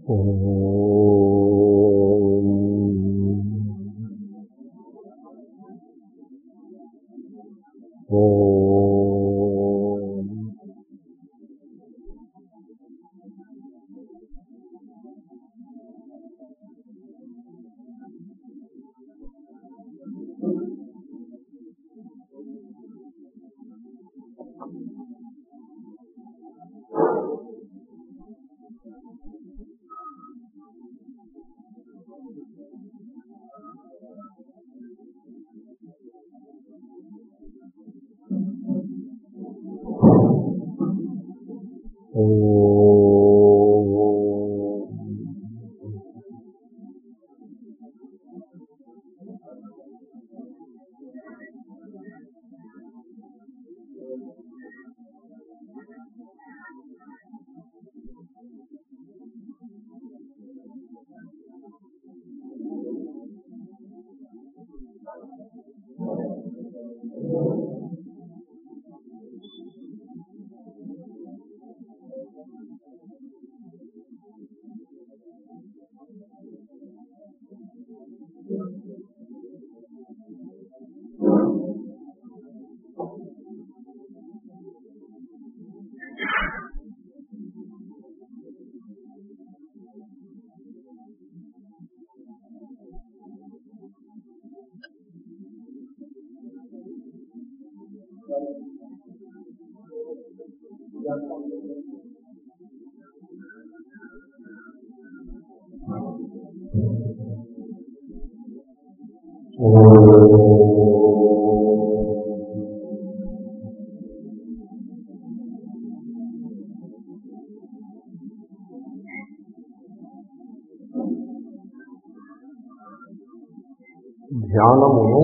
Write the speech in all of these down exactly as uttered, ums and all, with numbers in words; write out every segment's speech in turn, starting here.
ధ్యానమును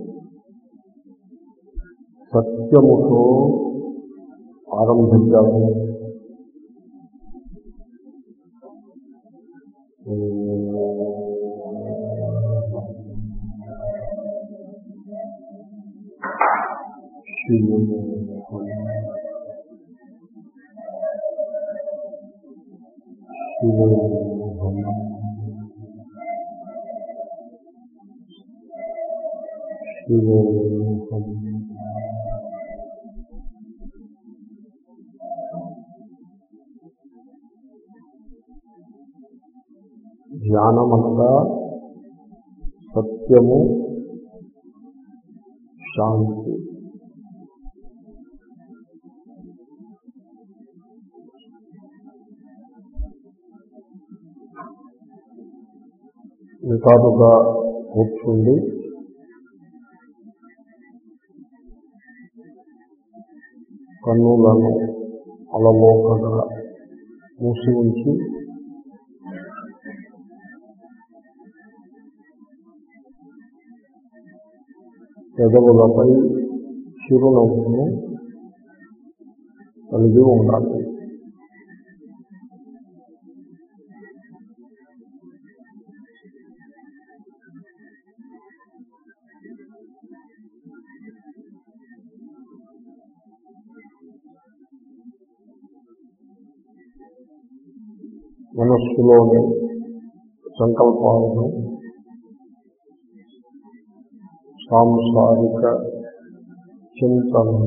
సత్యముతో ఆరంభించాము. శివోహం శివోహం శివోహం ధ్యానమనగా సత్యము, శాంతి. నిటారుగా కూర్చుండి కన్నులను అలవోకగా మూసి ఉంచి పెదవులపై చిరునవ్వును కలిగి ఉండాలి. మనస్సులోని సంకల్పాలను, సాంసారిక చింతనను,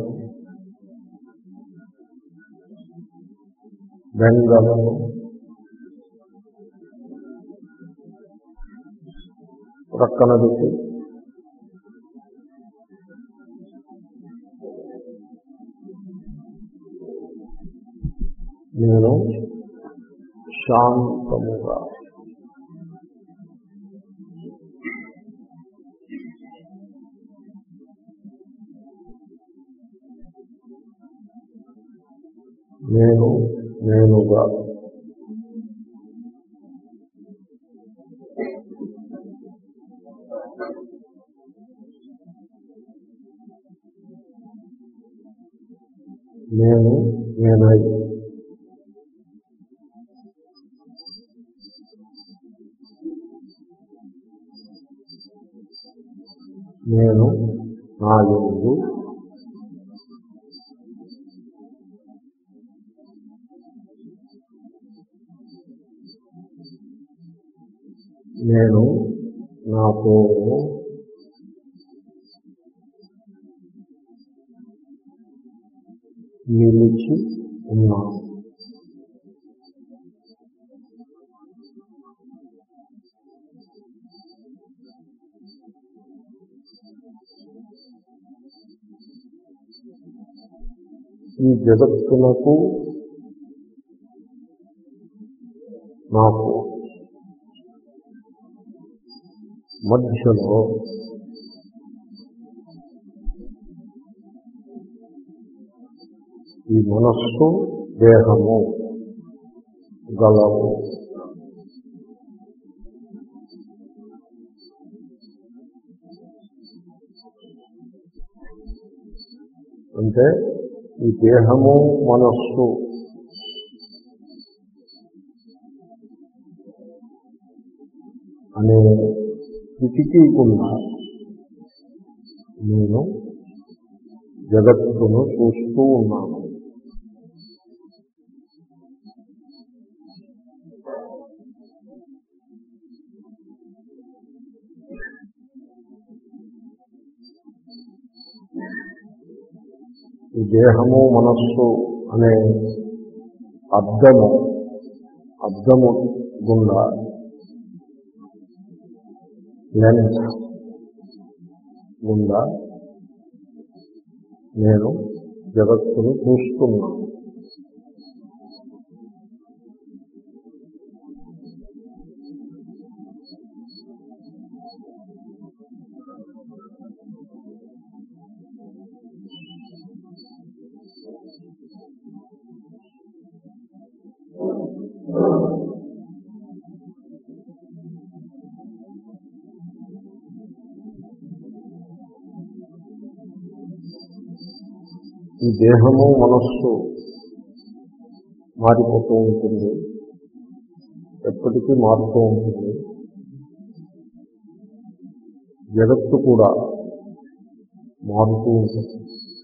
బెంగలను ప్రక్కన పెట్టి నేను శాంతముగా నేను నేనుగా నేను నేనై నేను నా యందు నేను నాతో నిలిచి ఉన్నాను. ఈ జగత్తునకు నాకు మధ్యలో ఈ మనస్సు దేహము గలవు. అంటే ఈ దేహము మనస్సు అనే కిటికీకుండా నేను జగత్తును చూస్తూ ఉన్నాను. ఈ దేహము మనస్సు అనే అద్దము అద్దము గుండా లెన్స్ గుండా నేను జగత్తును చూస్తున్నాను. ఈ దేహము మనస్సు మారిపోతూ ఉంటుంది, ఎప్పటికీ మారుతూ ఉంటుంది. జగత్తు కూడా మారుతూ ఉంటుంది.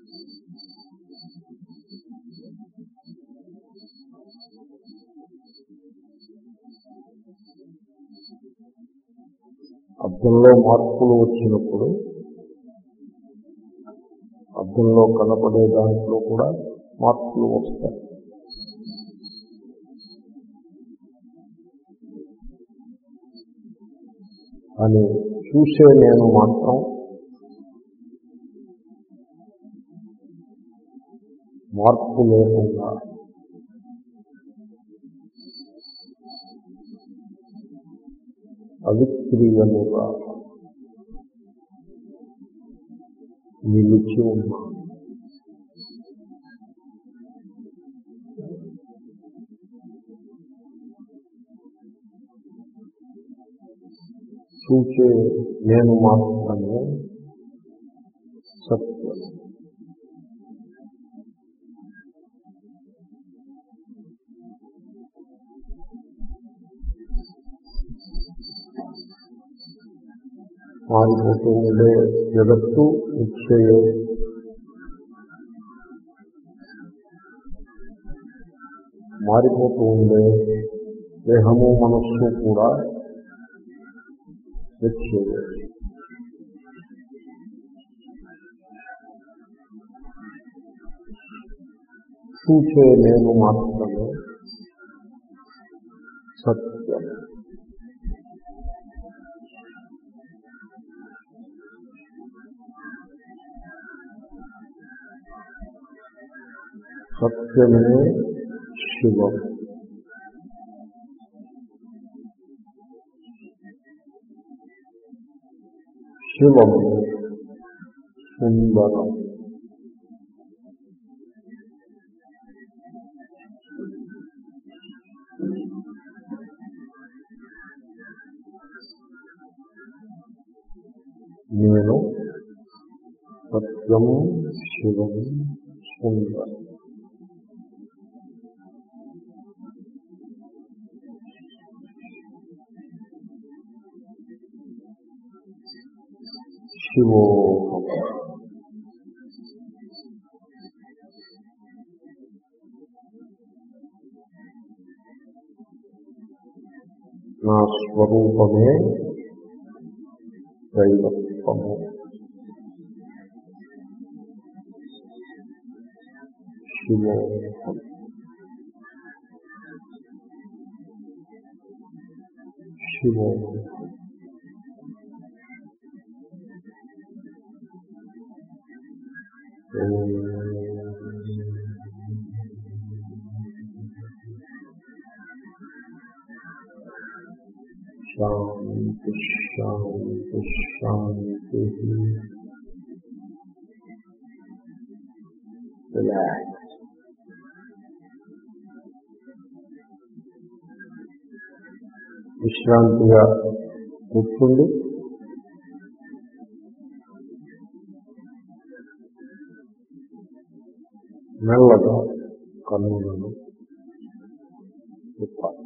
అద్దంలో మార్పులు వచ్చినప్పుడు అద్దంలో కనపడే దాంట్లో కూడా మార్పులు వస్తాయి. అని చూసే నేను మాత్రం మార్పు లేకుండా అవిక్రీయముగా నిలిచి ఉన్నా. చూచే నేను మాత్రమే సత్యం. మారిపోతూ ఉండే జగత్తు నిశ్చయ మారిపోతూ ఉండే దేహము మనస్సు కూడా నిశ్చయ. చూసే నేను మాత్రమే సత్యం. సత్యమే శివం. శివము సుందరం. నేను సత్యం శివం సుందరం. శివోహం. నా స్వరూపమే దైవత్వము. శివోహం. శివోహం. శాంతి శాంతి శాంతి. రిలాక్స్. విశ్రాంతిగా కూర్చుండి మెల్లగా కన్నులను తిప్పాలి.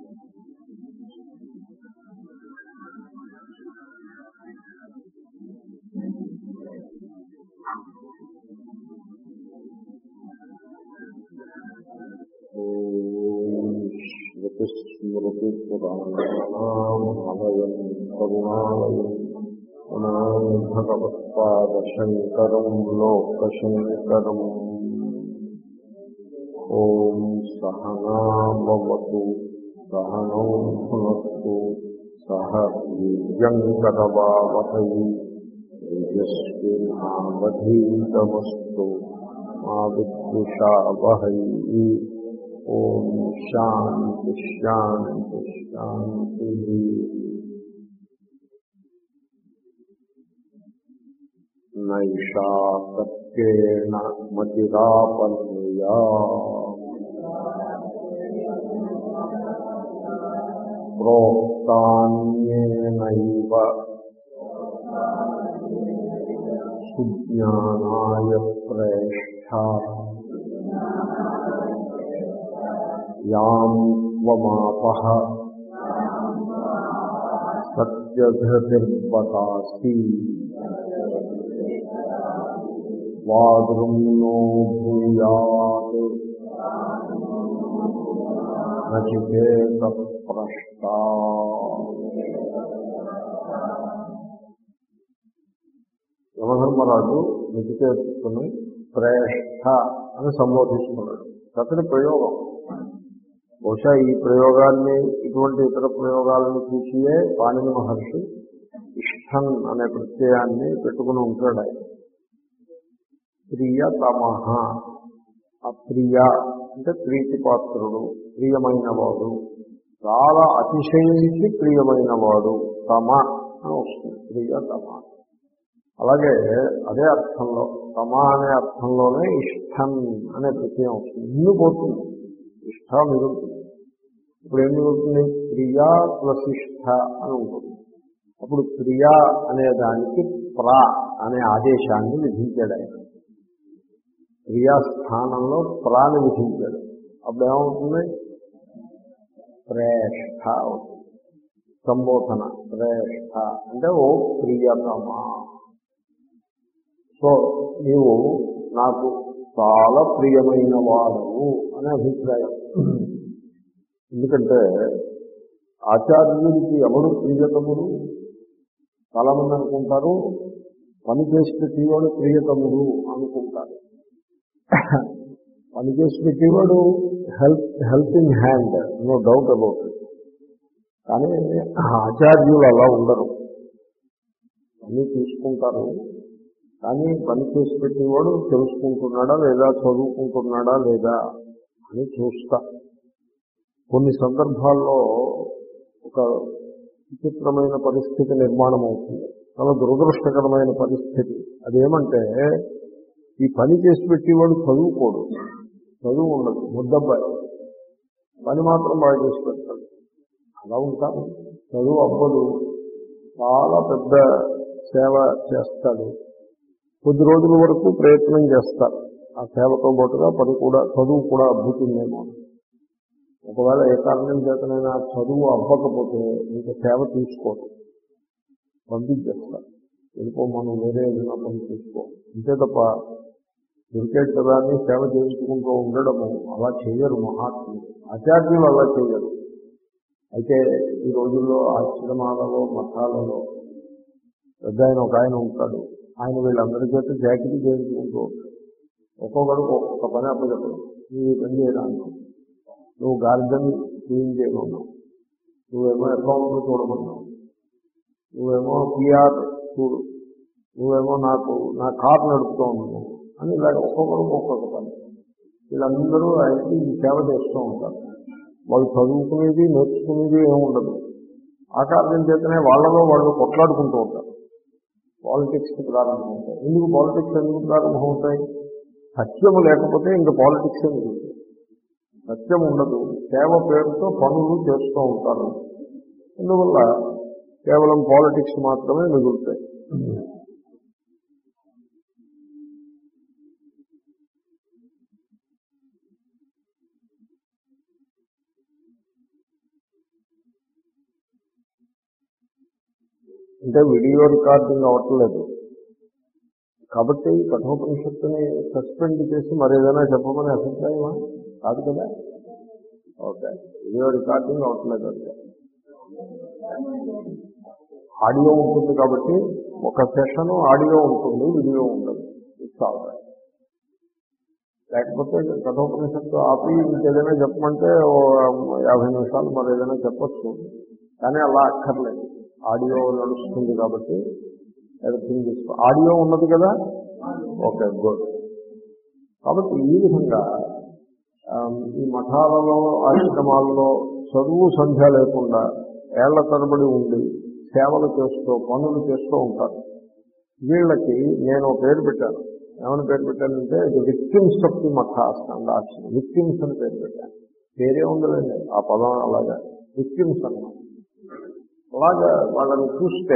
స్మృతి పురాణానామాలయం కరుణాలయం నమామి భగవత్పాదశంకరం లోకశంకరం. ఓం సహనా భవతు సహనౌ భునక్తు సహ వీర్యంకరవావహై తేజస్వినావధీతమస్తు మా విద్విషావహై. ఓం శాంతి శాంతి శాంతి. నైషా సత్యేన మతిరాపన్యయా ప్రోక్తాన్యేనైవ సుజ్ఞానాయ ప్రేష్ఠా యాం త్వమాపః సత్యధృతిర్వదాసి వాదృం నో భూయాత్ నచికేతః ప్రష్టా. యమధర్మరాజు నచికేతుని శ్రేష్ఠ అని సంబోధిస్తున్నాడు. అతని ప్రయోగం బహుశా ఈ ప్రయోగాన్ని ఇటువంటి ఇతర ప్రయోగాలను చూసియే పాణిని మహర్షి ఇష్టం అనే ప్రత్యయాన్ని పెట్టుకుని ఉంటాడు. ఆయన ప్రియతమః, అప్రియ అంటే ప్రీతిపాత్రుడు, ప్రియమైన వాడు, చాలా అతిశయించి ప్రియమైన వాడు, తమ అని వస్తుంది ప్రియతమ. అలాగే అదే అర్థంలో తమ అనే అర్థంలోనే ఇష్టం అనే ప్రత్యయం వస్తుంది. ఇల్లు పోతుంది, ఇష్ట మిగులుతుంది. ఇప్పుడు ఏం మిగులుతుంది? ప్రియా ప్లస్ ఇష్ట అని ఉంటుంది. అప్పుడు ప్రియా అనే దానికి ప్రా అనే ఆదేశాన్ని విధించాడు ఆయన. ప్రియా స్థానంలో ప్రాని విధించాడు. అప్పుడు ఏమవుతుంది? శ్రేష్ఠ అవుతుంది. సంబోధన శ్రేష్ఠ అంటే ఓ ప్రియతమా. సో నీవు నాకు చాలా ప్రియమైన వాడవు అనే అభిప్రాయం. ఎందుకంటే ఆచార్యుడికి ఎవరు ప్రియతముడు? చాలా మంది అనుకుంటారు పని చేసి పెట్టేవాడు ప్రియతముడు అనుకుంటారు. పని చేసి పెట్టేవాడు help helping hand, no doubt about it. కానీ ఆచార్యులు అలా ఉండరు. పని తీసుకుంటారు, కానీ పని చేసి పెట్టేవాడు తెలుసుకుంటున్నాడా లేదా, చదువుకుంటున్నాడా లేదా అని చూస్తా. కొన్ని సందర్భాల్లో ఒక విచిత్రమైన పరిస్థితి నిర్మాణం అవుతుంది, చాలా దురదృష్టకరమైన పరిస్థితి. అదేమంటే ఈ పని చేసి పెట్టేవాడు చదువుకోడు, చదువు ఉండదు, ముద్దబ్బాయి, పని మాత్రం బాగా చేసి పెడతాడు. అలా ఉంటాను. చదువు అవ్వదు, చాలా పెద్ద సేవ చేస్తాడు. కొద్ది రోజుల వరకు ప్రయత్నం చేస్తారు. ఆ సేవతో పాటుగా పని కూడా, చదువు కూడా అబ్బుతుందేమో. ఒకవేళ ఏ కారణం చేతనైనా చదువు అవ్వకపోతే ఇంకా సేవ తీసుకోదు, పంపించేస్తారు. వెళ్ళిపో, మనం వేరే ఏదైనా పని తీసుకో. అంతే తప్ప క్రికెట్ కదా అని సేవ చేసుకుంటూ ఉండడము అలా చేయరు మహాత్ములు. ఆచార్యులు అలా చేయరు. అయితే ఈ రోజుల్లో ఆశ్రమాలలో మఠాలలో పెద్ద ఆయన ఒక ఆయన ఉంటాడు. ఆయన వీళ్ళందరి చేత జాకెట్ చేయించుకుంటూ ఉంటాడు. ఒక్కొక్కడు ఒక్కొక్క పని అప్పచెప్పడు. నువ్వు పని చేయడానికి, నువ్వు గార్డెన్ క్లీన్ చేయమన్నావు, నువ్వేమో అకౌంట్లు చూడమన్నావు, నువ్వేమో పిఆర్ చూడు, నువ్వేమో నాకు నా కారు నడుపుతూ ఉన్నావు అని ఇలాగ ఒక్కొక్కరు ఒక్కొక్క పని. వీళ్ళందరూ ఆయనకి ఈ సేవ చేస్తూ ఉంటారు. వాళ్ళు చదువుకునేది నేర్చుకునేది ఏముండదు. ఆ కారణం చేతనే వాళ్ళలో వాళ్ళు కొట్లాడుకుంటూ ఉంటారు. పాలిటిక్స్ ప్రారంభమవుతాయి. ఎందుకు పాలిటిక్స్ ఎందుకు ప్రారంభమవుతాయి? సత్యము లేకపోతే ఇంకా పాలిటిక్స్ ఎందుకు? సత్యం ఉండదు. సేవ పేరుతో పనులు చేస్తూ ఉంటారు. అందువల్ల కేవలం పాలిటిక్స్ మాత్రమే మిగులుతాయి. అంటే వీడియో రికార్డింగ్ అవ్వట్లేదు కాబట్టి కఠోపనిషత్తుని సస్పెండ్ చేసి మరేదైనా చెప్పమని అభిప్రాయమా? కాదు కదా. ఓకే, వీడియో రికార్డింగ్ అవ్వట్లేదు. అంటే ఆడియో ఉంటుంది కాబట్టి ఒక సెషన్ ఆడియో ఉంటుంది, వీడియో ఉండదు. It's all right. లేకపోతే కఠోపనిషత్తు ఆపి ఇంకేదైనా చెప్పమంటే ఓ యాభై నిమిషాలు మరేదైనా చెప్పచ్చు. కానీ అలా అక్కర్లేదు. ఆడియో నడుస్తుంది కాబట్టి ఎవ్రీథింగ్ తీసుకో. ఆడియో ఉన్నది కదా. Okay, good. కాబట్టి ఈ విధంగా ఈ మఠాలలో ఆశ్రమాలలో చదువు సంధ్య లేకుండా ఏళ్ల తరబడి ఉండి సేవలు చేస్తూ పనులు చేస్తూ ఉంటారు. వీళ్ళకి నేను పేరు పెట్టాను. ఏమని పేరు పెట్టానంటే ఇది victims of the mathas and ఆశ్రమం. విక్టిమ్స్ అని పేరు పెట్టాను. పేరే ఉండదండి ఆ పదం. అలాగా విక్టిమ్స్ అన్నమాట. అలాగా వాళ్ళని చూస్తే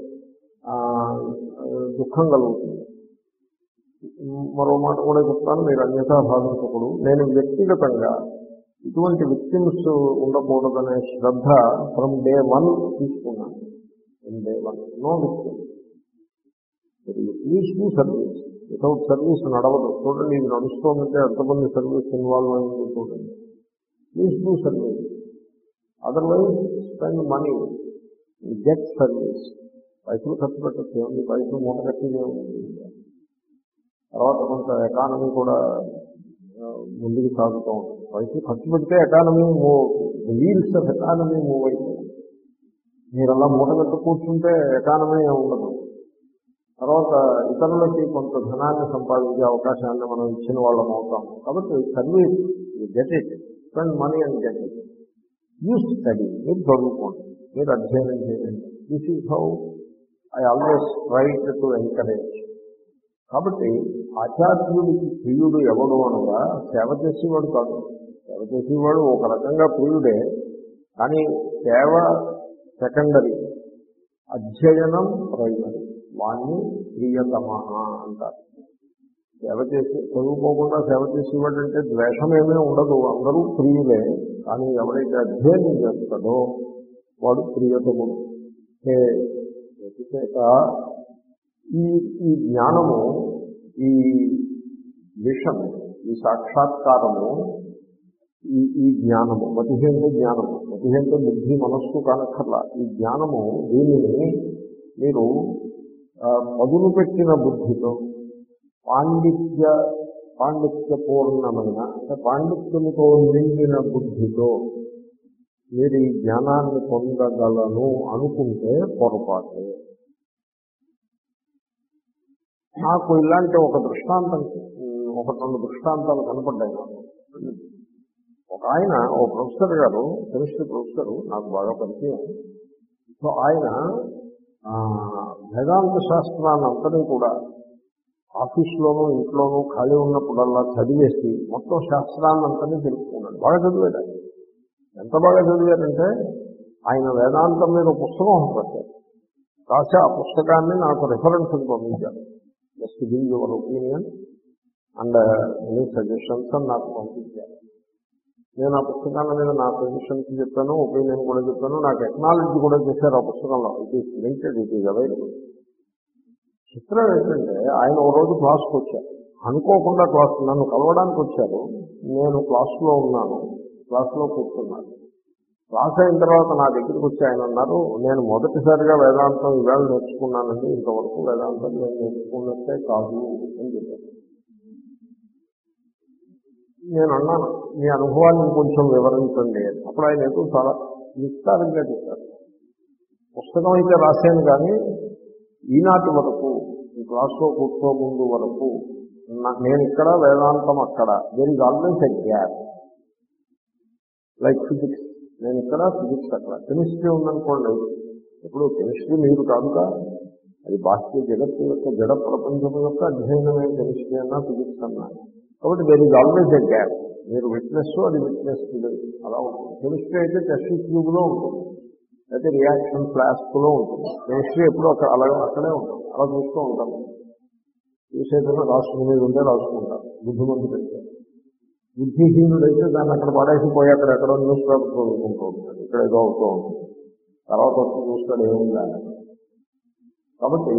దుఃఖం కలుగుతుంది. మరో మాట కూడా చెప్తాను, మీరు అన్యథా భావించకూడదు. నేను వ్యక్తిగతంగా ఇటువంటి విక్టిమ్స్ ఉండకూడదనే శ్రద్ధ ఫ్రమ్ డే వన్ తీసుకున్నాను. From day one no victim. Please do service. Without service నడవదు. చూడండి, ఇది నడుస్తుందంటే ఎంతమంది సర్వీస్ ఇన్వాల్వ్ అయింది చూడండి. Please do service. Otherwise spend money, get service. పైసలు ఖర్చు పెట్టచ్చు, ఏముంది, పైసలు మూట కట్టినే ఉంది. తర్వాత కొంత ఎకానమీ కూడా ముందుకు సాగుతూ ఉంటుంది. పైసలు ఖర్చు పెడితే economy move, wheels of economy move అవుతుంది. మీరు అలా మూట కట్టు కూర్చుంటే ఎకానమీ ఉండదు. తర్వాత ఇతరులకి కొంత ధనాన్ని సంపాదించే అవకాశాన్ని మనం ఇచ్చిన వాళ్ళం అవుతాం. కాబట్టి service, get it, spend money and get it. You study, మీరు చదువుకోండి, మీరు అధ్యయనం చేయండి. This is how I always try to encourage. కాబట్టి ఆచార్యుడికి ప్రియుడు ఎవడు అనగా సేవ చేసేవాడు కాదు. సేవ చేసేవాడు ఒక రకంగా ప్రియుడే, కానీ సేవ సెకండరీ, అధ్యయనం ప్రైమరీ. వాణ్ణి ప్రియతమ అంటారు. సేవ చేసి చదువుకోకుండా సేవ చేసేవాడు అంటే ద్వేషమేమీ ఉండదు, అందరూ ప్రియులే. కానీ ఎవరైతే అధ్యయనం చేస్తాడో వాడు ప్రియతముడు. చేత ఈ ఈ జ్ఞానము, ఈ విషం, ఈ సాక్షాత్కారము, ఈ ఈ జ్ఞానము, మతిహేంటే జ్ఞానము, మతిహేంటే బుద్ధి మనస్సు కానక్కర్లా. ఈ జ్ఞానము, దీనిని మీరు పదును పెట్టిన బుద్ధితో, పాండిత్య పాండిత్యపూర్ణమైన అంటే పాండిత్యముతో నిండిన బుద్ధితో మీరు ఈ జ్ఞానాన్ని పొందగలను అనుకుంటే పొరపాటు. నాకు ఇలాంటి ఒక దృష్టాంతం, ఒక రెండు దృష్టాంతాలు కనపడ్డాయి నాకు. ఒక ఆయన, ఓ ప్రొఫెసర్ గారు, కెమిస్ట్రీ ప్రొఫెసరు, నాకు బాగా పరిచయం. సో ఆయన వేదాంత శాస్త్రాన్ని అంతని కూడా ఆఫీస్లోనూ ఇంట్లోనూ ఖాళీ ఉన్నప్పుడల్లా చదివేసి మొత్తం శాస్త్రాన్ని అంతని తెలుసుకున్నాడు. బాగా చదివాడు. ఎంత బాగా చదివారంటే ఆయన వేదాంతం మీద పుస్తకం రాశారు. రాసి ఆ పుస్తకాన్ని నాకు రిఫరెన్స్ పంపించారు. Just give your opinion and any suggestions అని నాకు పంపించారు. నేను ఆ పుస్తకాల మీద నా సజెషన్స్ చెప్పాను, ఒపీనియన్ కూడా చెప్పాను. నాకు ఎక్నాలజీ కూడా చేశారు ఆ పుస్తకంలో. It is linked, it is available. చిత్రం ఏంటంటే ఆయన ఓ రోజు క్లాస్కి వచ్చారు. అనుకోకుండా క్లాస్, నన్ను కలవడానికి వచ్చారు. నేను క్లాస్లో ఉన్నాను, క్లాస్లో కూర్చున్నాను. క్లాస్ అయిన తర్వాత నా దగ్గరికి వచ్చి ఆయన అన్నారు, నేను మొదటిసారిగా వేదాంతం ఈవేళ నేర్చుకున్నానండి, ఇంతవరకు వేదాంతం నేను నేర్చుకున్నట్టే కాదు అని చెప్పాను. నేను అన్నాను, మీ అనుభవాన్ని కొంచెం వివరించండి. అప్పుడు ఆయన ఏదో చాలా విస్తారంగా చెప్పారు. పుస్తకం అయితే రాశాను కానీ ఈనాటి వరకు ఈ క్లాస్లో కూర్చో ముందు వరకు నేను ఇక్కడ వేదాంతం అక్కడ, there is always a gap. Like physics, నేను ఇక్కడ ఫిజిక్స్ అక్కడ. కెమిస్ట్రీ ఉందనుకోండి, ఇప్పుడు కెమిస్ట్రీ మీరు కాదుగా, అది బాహ్య జగత్తు యొక్క జడ ప్రపంచం యొక్క అధ్యయనమే కెమిస్ట్రీ అన్నా ఫిజిక్స్ అన్నా. కాబట్టి there is always a gap. మీరు విట్నెస్, అది విట్నెస్ అలా ఉంటుంది. కెమిస్ట్రీ అయితే టెస్ట్ ట్యూబ్లో ఉంటుంది, అయితే రియాక్షన్ ఫ్లాస్క్లో ఉంటుంది. కెమిస్ట్రీ ఎప్పుడూ అక్కడ అలా అక్కడే ఉంటుంది. అలా చూస్తూ ఉంటాం. చూసేదన్నా రాసుకుని మీద ఉంటే రాసుకుంటారు బుద్ధిమంతుడైతే. బుద్ధిహీనుడైతే దాన్ని అక్కడ పడేసిపోయి అక్కడ ఎక్కడో న్యూస్ పేపర్ చదువుకుంటూ ఉంటాడు, ఇక్కడ ఏదో అవుతూ ఉంటుంది. తర్వాత వచ్చి చూస్తాడు ఏముందా. కాబట్టి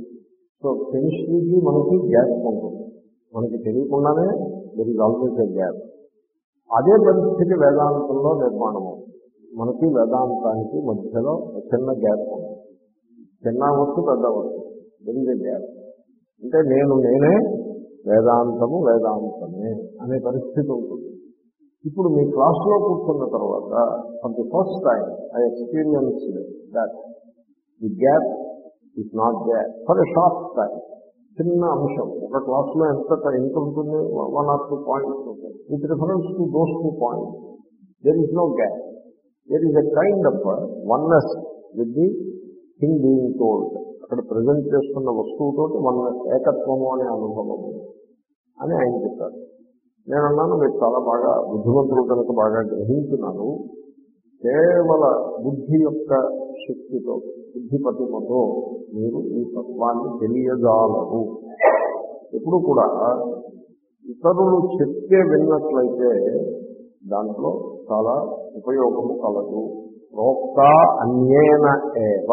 సో కెమిస్ట్రీకి మనకి గ్యాప్ ఉంటుంది, మనకి తెలియకుండానే there is always a gap. అదే పరిస్థితి వేదాంతంలో నిర్మాణము. మనకి వేదాంతానికి మధ్యలో చిన్న గ్యాప్ ఉంది. చిన్న వస్తు పెద్ద వస్తు దెర్ ఈజ్ ఎ గ్యాప్. అంటే నేను నేనే, వేదాంతము వేదాంతమే అనే పరిస్థితి ఉంటుంది. ఇప్పుడు మీ క్లాస్లో కూర్చున్న తర్వాత for the first time I experienced that the gap is not there for a short time. చిన్న అంశం ఒక క్లాస్లో ఎంత ఎంత ఉంటుంది, వన్ ఆర్ టూ పాయింట్స్ ఉంటుంది. With reference to those two points there is no gap. There is a kind of oneness with the thing being told. అక్కడ present చేస్తున్న వస్తువుతోటి వన్నెస్, ఏకత్వము అనే అనుభవము అని ఆయన చెప్పారు. నేను అన్నాను, మీరు చాలా బాగా బుద్ధిమంతులు కనుక బాగా గ్రహించున్నారు. కేవల బుద్ధి యొక్క శక్తితో, బుద్ధి పటిమతో మీరు ఈ తత్వాన్ని తెలియజాలరు. ఎప్పుడు కూడా ఇతరులు చెప్తే విన్నట్లయితే దాంట్లో చాలా ఉపయోగము కలదు. ప్రోక్త అన్యేన ఏవ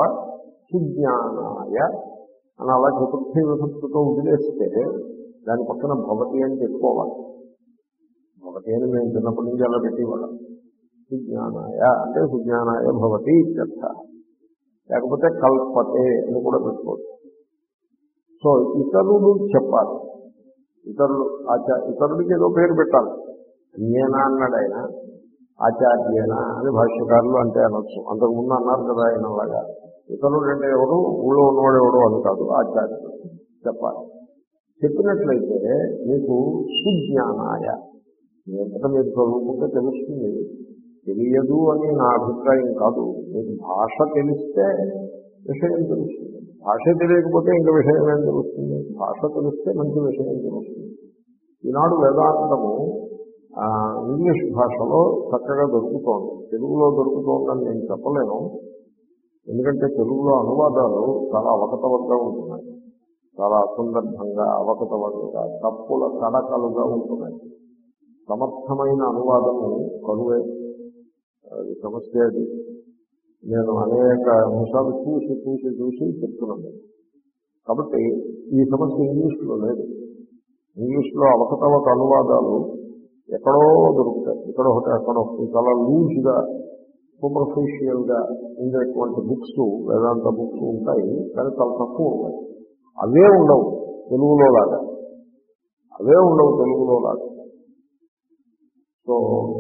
సుజ్ఞానాయ అని అలా చతుర్థి విభక్తితో వదిలేస్తే దాని పక్కన భవతి అని చెప్పుకోవాలి. భవతి అని మేము చిన్నప్పటి నుంచి అలా పెట్టేవాళ్ళం. సుజ్ఞానాయ అంటే సుజ్ఞానాయ భవతి ఇత్యర్థ. లేకపోతే కల్పతే అని కూడా పెట్టుకోవచ్చు. సో ఇతరులు చెప్పాలి, ఇతరులు ఆచార ఇతరులకి ఏదో పేరు పెట్టాలి. అన్యేనా అన్నాడు ఆయన, ఆచార్యేనా అని భాష్యకారులు అంటే అనొచ్చు. అంతకుముందు అన్నారు కదా ఆయన అలాగా. ఇతరుడు అంటే ఎవరు, ఊళ్ళో ఉన్నవాడు ఎవడు అని కాదు, ఆచార్యుడు చెప్పాలి. చెప్పినట్లయితే మీకు సుజ్ఞానాయ, ఎంత మీరు చదువుకుంటే తెలుస్తుంది. తెలియదు అని నా అభిప్రాయం కాదు. మీకు భాష తెలిస్తే విషయం తెలుస్తుంది. భాష తెలియకపోతే ఇంక విషయం ఏం తెలుస్తుంది? భాష తెలిస్తే మంచి విషయం తెలుస్తుంది. ఈనాడు వేదాంతము ఇంగ్లీష్ భాషలో చక్కగా దొరుకుతోంది, తెలుగులో దొరుకుతోందని నేను చెప్పలేను. ఎందుకంటే తెలుగులో అనువాదాలు చాలా అవకతవకగా ఉంటున్నాయి, చాలా అసందర్భంగా అవకతవకగా తప్పుల కడకలుగా ఉంటున్నాయి. సమర్థమైన అనువాదము కరువే, అది సమస్య. అది నేను అనేక అంశాలు చూసి చూసి చూసి చెప్తున్నాను. కాబట్టి ఈ సమస్య ఇంగ్లీష్లో లేదు. ఇంగ్లీష్లో అవకతవక అనువాదాలు ఎక్కడో దొరుకుతాయి, ఇక్కడ ఒకటి అక్కడ ఒకటి. చాలా లూజ్గా, సూపర్ఫిషియల్గా ఉండేటువంటి బుక్స్, వేదాంత బుక్స్ ఉంటాయి, కానీ చాలా తక్కువ ఉంటాయి. అవే ఉండవు తెలుగులో లాగా, అవే ఉండవు తెలుగులో లాగా. సో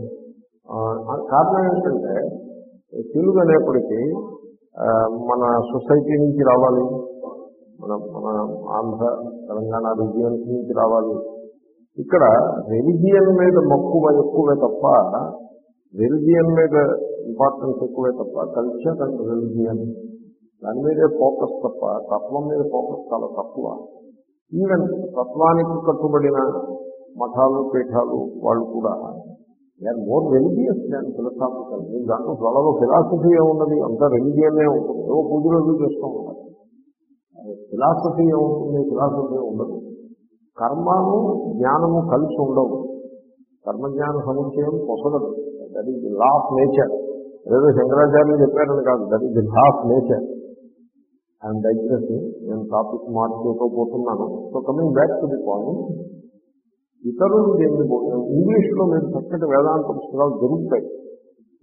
కారణం ఏంటంటే తెలుగు అనేప్పటికీ మన సొసైటీ నుంచి రావాలి, మన మన ఆంధ్ర తెలంగాణ రీజియన్స్ నుంచి రావాలి. ఇక్కడ రెలిజియన్ మీద మక్కువ ఎక్కువే తప్ప, రెలిజియన్ మీద ఇంపార్టెన్స్ ఎక్కువే తప్ప, కల్చర్ అండ్ రెలిజియన్ దాని మీదే ఫోకస్ తప్ప, తత్వం మీద ఫోకస్ చాలా తక్కువ. ఈవెన్ తత్వానికి కట్టుబడిన మఠాలు పీఠాలు వాళ్ళు కూడా they are more religious than philosophical. మీరు దాంట్లో త్వరలో ఫిలాసఫీ ఏమున్నది, అంతా రెలిజియన్నే ఉంటుంది. ఏవో పూజలు అవి చేస్తూ ఉంటారు. ఫిలాసఫీ ఏముంటుంది, ఫిలాసఫీ ఉండదు. కర్మను జ్ఞానము కలిసి ఉండవు. కర్మజ్ఞాన సముచ్చయం పొసగదు. That is the law of nature. ఏదో శంకరాచార్యులు చెప్పారని కాదు, that is the law of nature. I'm digressing, నేను టాపిక్ మార్చుతూ పోతున్నాను. So coming back to the point, ఇతరులు దేన్ని ఇంగ్లీష్లో మీరు చక్కటి వేదాంత పుస్తకాలు దొరుకుతాయి.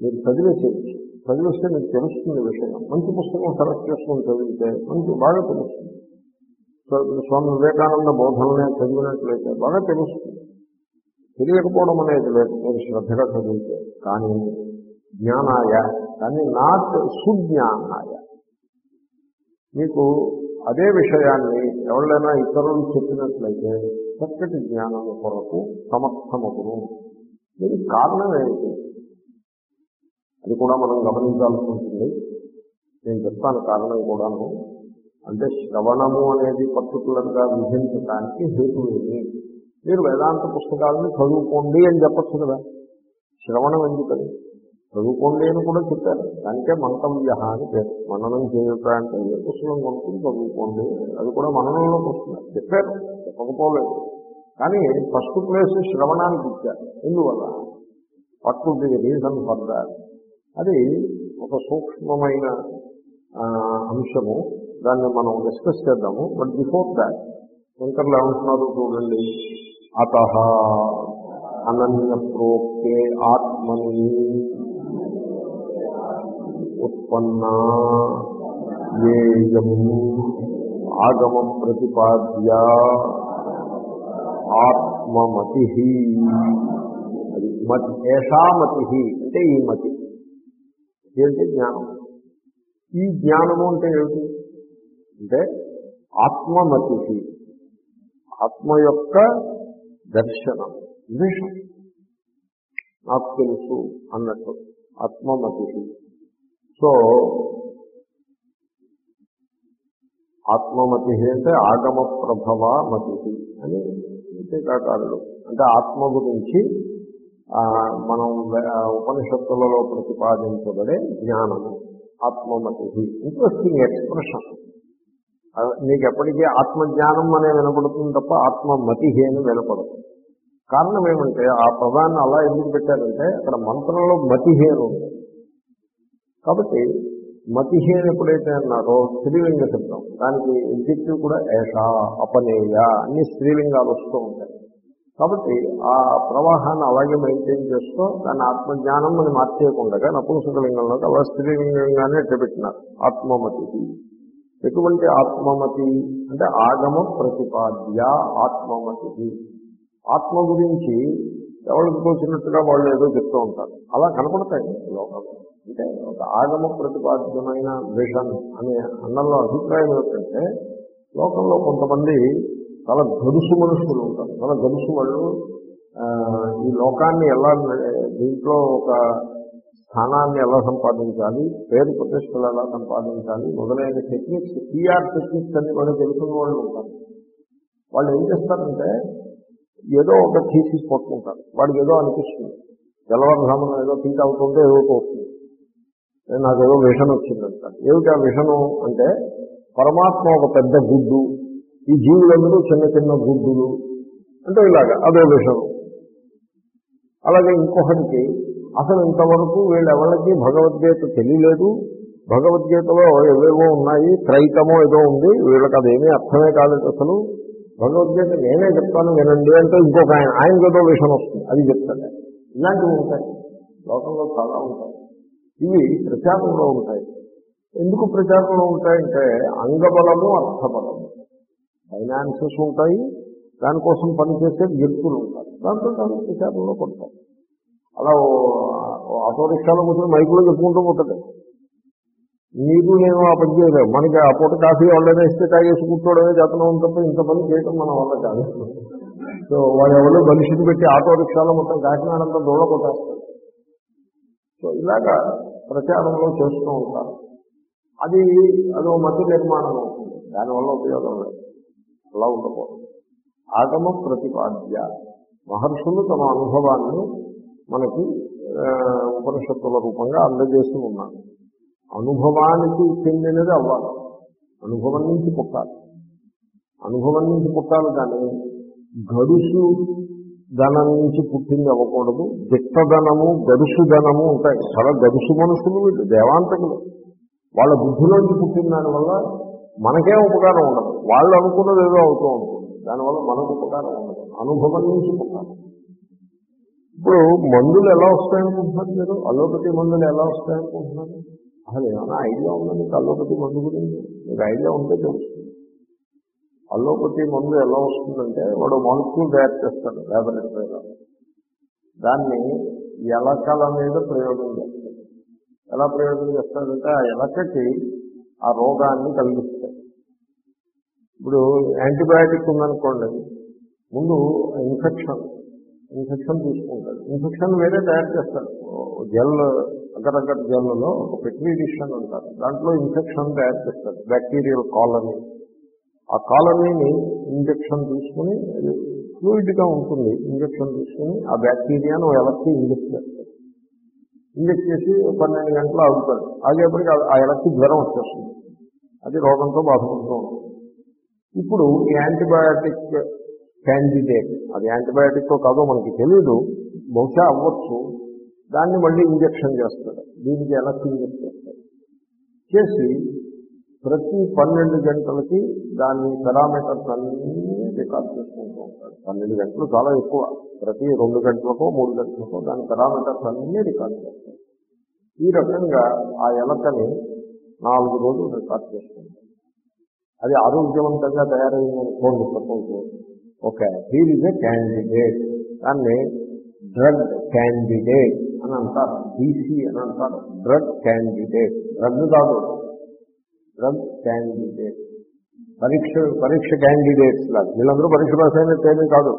మీరు చదివేసేయచ్చు. చదివేస్తే మీకు తెలుస్తుంది విషయం. మంచి పుస్తకం సెలెక్ట్ చేసుకుని చదివితే మంచి బాగా తెలుస్తుంది. సో ఇప్పుడు స్వామి వివేకానంద బోధనలే చదివినట్లయితే బాగా తెలుస్తుంది. తెలియకపోవడం అనేది లేదు మీరు శ్రద్ధగా చదివితే. కానీ జ్ఞానాయ, కానీ నాట్ సుజ్ఞానాయ. మీకు అదే విషయాన్ని ఎవరైనా ఇతరులు చెప్పినట్లయితే చక్కటి జ్ఞానం కొరకు సమర్థమగును. దీనికి కారణం ఏంటి అది కూడా మనం గమనించాల్సి ఉంటుంది. నేను చెప్తాను కారణం కూడాను. అంటే శ్రవణము అనేది పర్టికులర్గా విధించడానికి హేతు ఏమి? మీరు వేదాంత పుస్తకాలను చదువుకోండి అని చెప్పచ్చు కదా. శ్రవణం ఎందుకని? చదువుకోండి అని కూడా చెప్పారు. దానికే మంతవ్య అని పేరు. మననం చేయుట అంటే ఏ పుస్తకం కొనుక్కుని చదువుకోండి, అది కూడా మననంలోకి వస్తుంది చెప్పారు, చెప్పకపోలేదు. కానీ ఫస్ట్ ప్లేస్ శ్రవణానికి ఇచ్చారు. ఎందువల్ల? What would be the reason for that? అది ఒక సూక్ష్మమైన అంశము. దాన్ని మనం డిస్కస్ చేద్దాము. బట్ బిఫోర్ దాట్ శంకర్లు ఏమంటున్నారు చూడండి. అతః అనన్య ప్రోక్తే ఆత్మని ఉత్పన్నా యేయం ఆగమ ప్రతిపాద్య ఆత్మమతి. అది మతి. ఏషా మతి అంటే ఈ మతి. ఏంటి? జ్ఞానం. ఈ జ్ఞానము అంటే ఏమిటి అంటే ఆత్మమతి, ఆత్మ యొక్క దర్శనం, విషయం. నాకు తెలుసు అన్నట్టు ఆత్మమతి. సో ఆత్మమతి అంటే ఆగమ ప్రభవ మతి అని టీకాకారుడు. అంటే ఆత్మ గురించి మనం ఉపనిషత్తులలో ప్రతిపాదించబడే జ్ఞానము ఆత్మమతి. Interesting expression. నీకు ఎప్పటికీ ఆత్మజ్ఞానం అనే వినపడుతుంది తప్ప ఆత్మమతి అని వినపడదు. కారణం ఏమంటే ఆ పదాన్ని అలా ఎందుకు పెట్టారంటే అక్కడ మంత్రంలో మతిహేను ఉంది కాబట్టి. మతిహేను ఎప్పుడైతే అన్నారో స్త్రీలింగ శబ్దం, దానికి ఎగ్జెక్టివ్ కూడా ఏషా, అపనేయ అన్ని స్త్రీలింగాలు వస్తూ ఉంటాయి. కాబట్టి ఆ ప్రవాహాన్ని అలాగే మెయింటైన్ చేస్తూ దాన్ని ఆత్మజ్ఞానం అని మార్చేయకుండా నపుంసకలింగంలో అలా స్త్రీలింగంగానే ఎట్టబెట్టినారు. ఆత్మమతి. ఎటువంటి ఆత్మమతి అంటే ఆగమ ప్రతిపాద్య ఆత్మమతి. ఆత్మ గురించి ఎవరికి తోచినట్టుగా వాళ్ళు ఏదో చెప్తూ ఉంటారు. అలా కనపడతాయి లోకంలో. అంటే ఒక ఆగమ ప్రతిపాద్యమైన విషన్ అనే అన్నంలో అభిప్రాయం ఏమిటంటే లోకంలో కొంతమంది చాలా గడుసు మనుషులు ఉంటారు. చాలా గడుసు వాళ్ళు ఈ లోకాన్ని ఎలా, దీంట్లో ఒక స్థానాన్ని ఎలా సంపాదించాలి, పేరు ప్రతిష్టలు ఎలా సంపాదించాలి మొదలైన టెక్నిక్స్, పిఆర్ టెక్నిక్స్ అన్ని కూడా తెలుసుకున్న వాళ్ళు ఉంటారు. వాళ్ళు ఏం చేస్తారంటే ఏదో ఒక థీసిస్ పట్టుకుంటారు. వాడికి ఏదో అనిపిస్తుంది, తెల్లవారుజామున ఏదో థింక్ అవుతుంటే ఏదో వస్తుంది, నాకేదో విషన్ వచ్చిందంటారు. ఏమిటి ఆ విషను అంటే పరమాత్మ ఒక పెద్ద గుడ్డు, ఈ జీవులందరూ చిన్న చిన్న గుడ్డులు అంటే ఇలాగా అదో విషను. అలాగే ఇంకొకరికి అసలు ఇంతవరకు వీళ్ళెవరికి భగవద్గీత తెలియలేదు, భగవద్గీతలో ఏవేవో ఉన్నాయి, త్రైతమో ఏదో ఉంది, వీళ్ళకి అదేమీ అర్థమే కాలేదు, అసలు భగవద్గీత నేనే చెప్తాను వినండి అంటే ఇంకొక ఆయన ఆయనకి ఏదో విషయం వస్తుంది, అది చెప్తాను. ఇలాంటివి ఉంటాయి లోకంలో, చాలా ఉంటాయి. ఇవి ప్రచారంలో ఉంటాయి. ఎందుకు ప్రచారంలో ఉంటాయంటే అంగబలము, అర్థబలము, ఫైనాన్సెస్ ఉంటాయి, దానికోసం పనిచేసే వ్యక్తులు ఉంటారు, దాంతో దాని ప్రచారంలో పడతారు. అలా ఆటో రిక్షాలో కూర్చొని మైకులో చెప్పుకుంటూ పోతుంది. నీకు నేను ఆ పని చేయలేము. మనకి ఆ పూట కాఫీ వాళ్ళనే ఇస్తే తాగేసి కూర్చోవడమే చేతనం తప్ప ఇంత పని చేయటం మన వల్ల కాదు. సో వాళ్ళు ఎవరో మనిషిని పెట్టి ఆటో రిక్షాలో మొత్తం కాకినాడ అంతా దూడ కొట్టేస్తారు. సో ఇలాగా ప్రచారంలో చేస్తూ ఉంటారు. అది అదో మధ్య నిర్మాణం అవుతుంది, దానివల్ల ఉపయోగం లేదు. అలా ఉండకూడదు. ఆగమ ప్రతిపాద్య, మహర్షులు తమ అనుభవాన్ని మనకి ఉపనిషత్తుల రూపంగా అందజేస్తూ ఉన్నారు. అనుభవానికి చెందినది అవ్వాలి, అనుభవం నుంచి పుట్టాలి. అనుభవం నుంచి పుట్టాలి కానీ గడుసు ధనం నుంచి పుట్టింది అవ్వకూడదు. దిట్టధనము, గడుసు ధనము ఉంటాయి. చాలా గడుసు మనుషులు దేవాంతకులు, వాళ్ళ బుద్ధిలోంచి పుట్టిన దానివల్ల మనకే ఉపకారం ఉండదు. వాళ్ళు అనుకున్నది ఏదో అవుతూ ఉంటుంది, దానివల్ల మనకు ఉపకారం ఉండదు. అనుభవం నుంచి పుట్టాలి. ఇప్పుడు మందులు ఎలా వస్తాయనుకుంటున్నారు మీరు? అలోపతి మందులు ఎలా వస్తాయనుకుంటున్నారు? అసలు ఏమైనా ఐడియా ఉందా మీకు అలోపతి మందు గురించి? మీకు ఐడియా ఉంటే తెలుస్తుంది. అలోపతి మందు ఎలా వస్తుందంటే వాడు మాలిక్యూల్ తయారు చేస్తాడు ల్యాబొరేటరీలో, దాన్ని ఎలకల మీద ప్రయోగం చేస్తాడు. ఎలా ప్రయోగం చేస్తాడంటే ఆ ఎలకకి ఆ రోగాన్ని కలిగిస్తాడు. ఇప్పుడు యాంటీబయాటిక్ ఉందనుకోండి, ముందు ఇన్ఫెక్షన్ ఇన్ఫెక్షన్ తీసుకుంటాడు. ఇన్ఫెక్షన్ వేరే తయారు చేస్తాడు. జెల్ అగరగర జెల్లో ఒక పెట్రీ డిష్ అని అంటారు, దాంట్లో ఇన్ఫెక్షన్ తయారు చేస్తాడు, బ్యాక్టీరియల్ కాలనీ. ఆ కాలనీని ఇంజెక్షన్ తీసుకుని, ఫ్లూయిడ్గా ఉంటుంది, ఇంజెక్షన్ తీసుకుని ఆ బ్యాక్టీరియాను ఎలక్కి ఇంజెక్ట్ చేస్తాడు. ఇంజెక్ట్ చేసి పన్నెండు గంటలు ఆగుతాడు. ఆగేపటికి ఆ ఎలక్కి జ్వరం వచ్చేస్తుంది, అది రోగంతో బాధపడుతూ ఉంటుంది. ఇప్పుడు ఈ యాంటీబయాటిక్ క్యాండిడేట్, అది యాంటీబయాటిక్ కాదో మనకి తెలియదు, బహుశా అవ్వచ్చు, దాన్ని మళ్ళీ ఇంజెక్షన్ చేస్తాడు, దీనికి ఎలక్కి ఇంజెక్ట్ చేస్తాడు. చేసి ప్రతి పన్నెండు గంటలకి దాన్ని పారామీటర్స్ అన్నీ రికార్డ్ చేసుకుంటూ ఉంటాడు. పన్నెండు గంటలు చాలా ఎక్కువ, ప్రతి రెండు గంటలకో మూడు గంటలకో దాని పారామీటర్స్ అన్నీ రికార్డ్ చేస్తాడు. ఈ రకంగా ఆ ఎలకని నాలుగు రోజులు రికార్డ్ చేసుకుంటాడు. అది ఆరోగ్యవంతంగా తయారైందనుకోండి, suppose okay, here is a candidate, దాన్ని డ్రగ్ క్యాండిడేట్ అని అంటారు, డీసీ అని అంటారు, డ్రగ్ క్యాండిడేట్. డ్రగ్ కాదు, డ్రగ్ క్యాండిడేట్. పరీక్ష పరీక్ష క్యాండిడేట్స్ లాగా వీళ్ళందరూ పరీక్ష రాసైనట్టేమీ కాదు,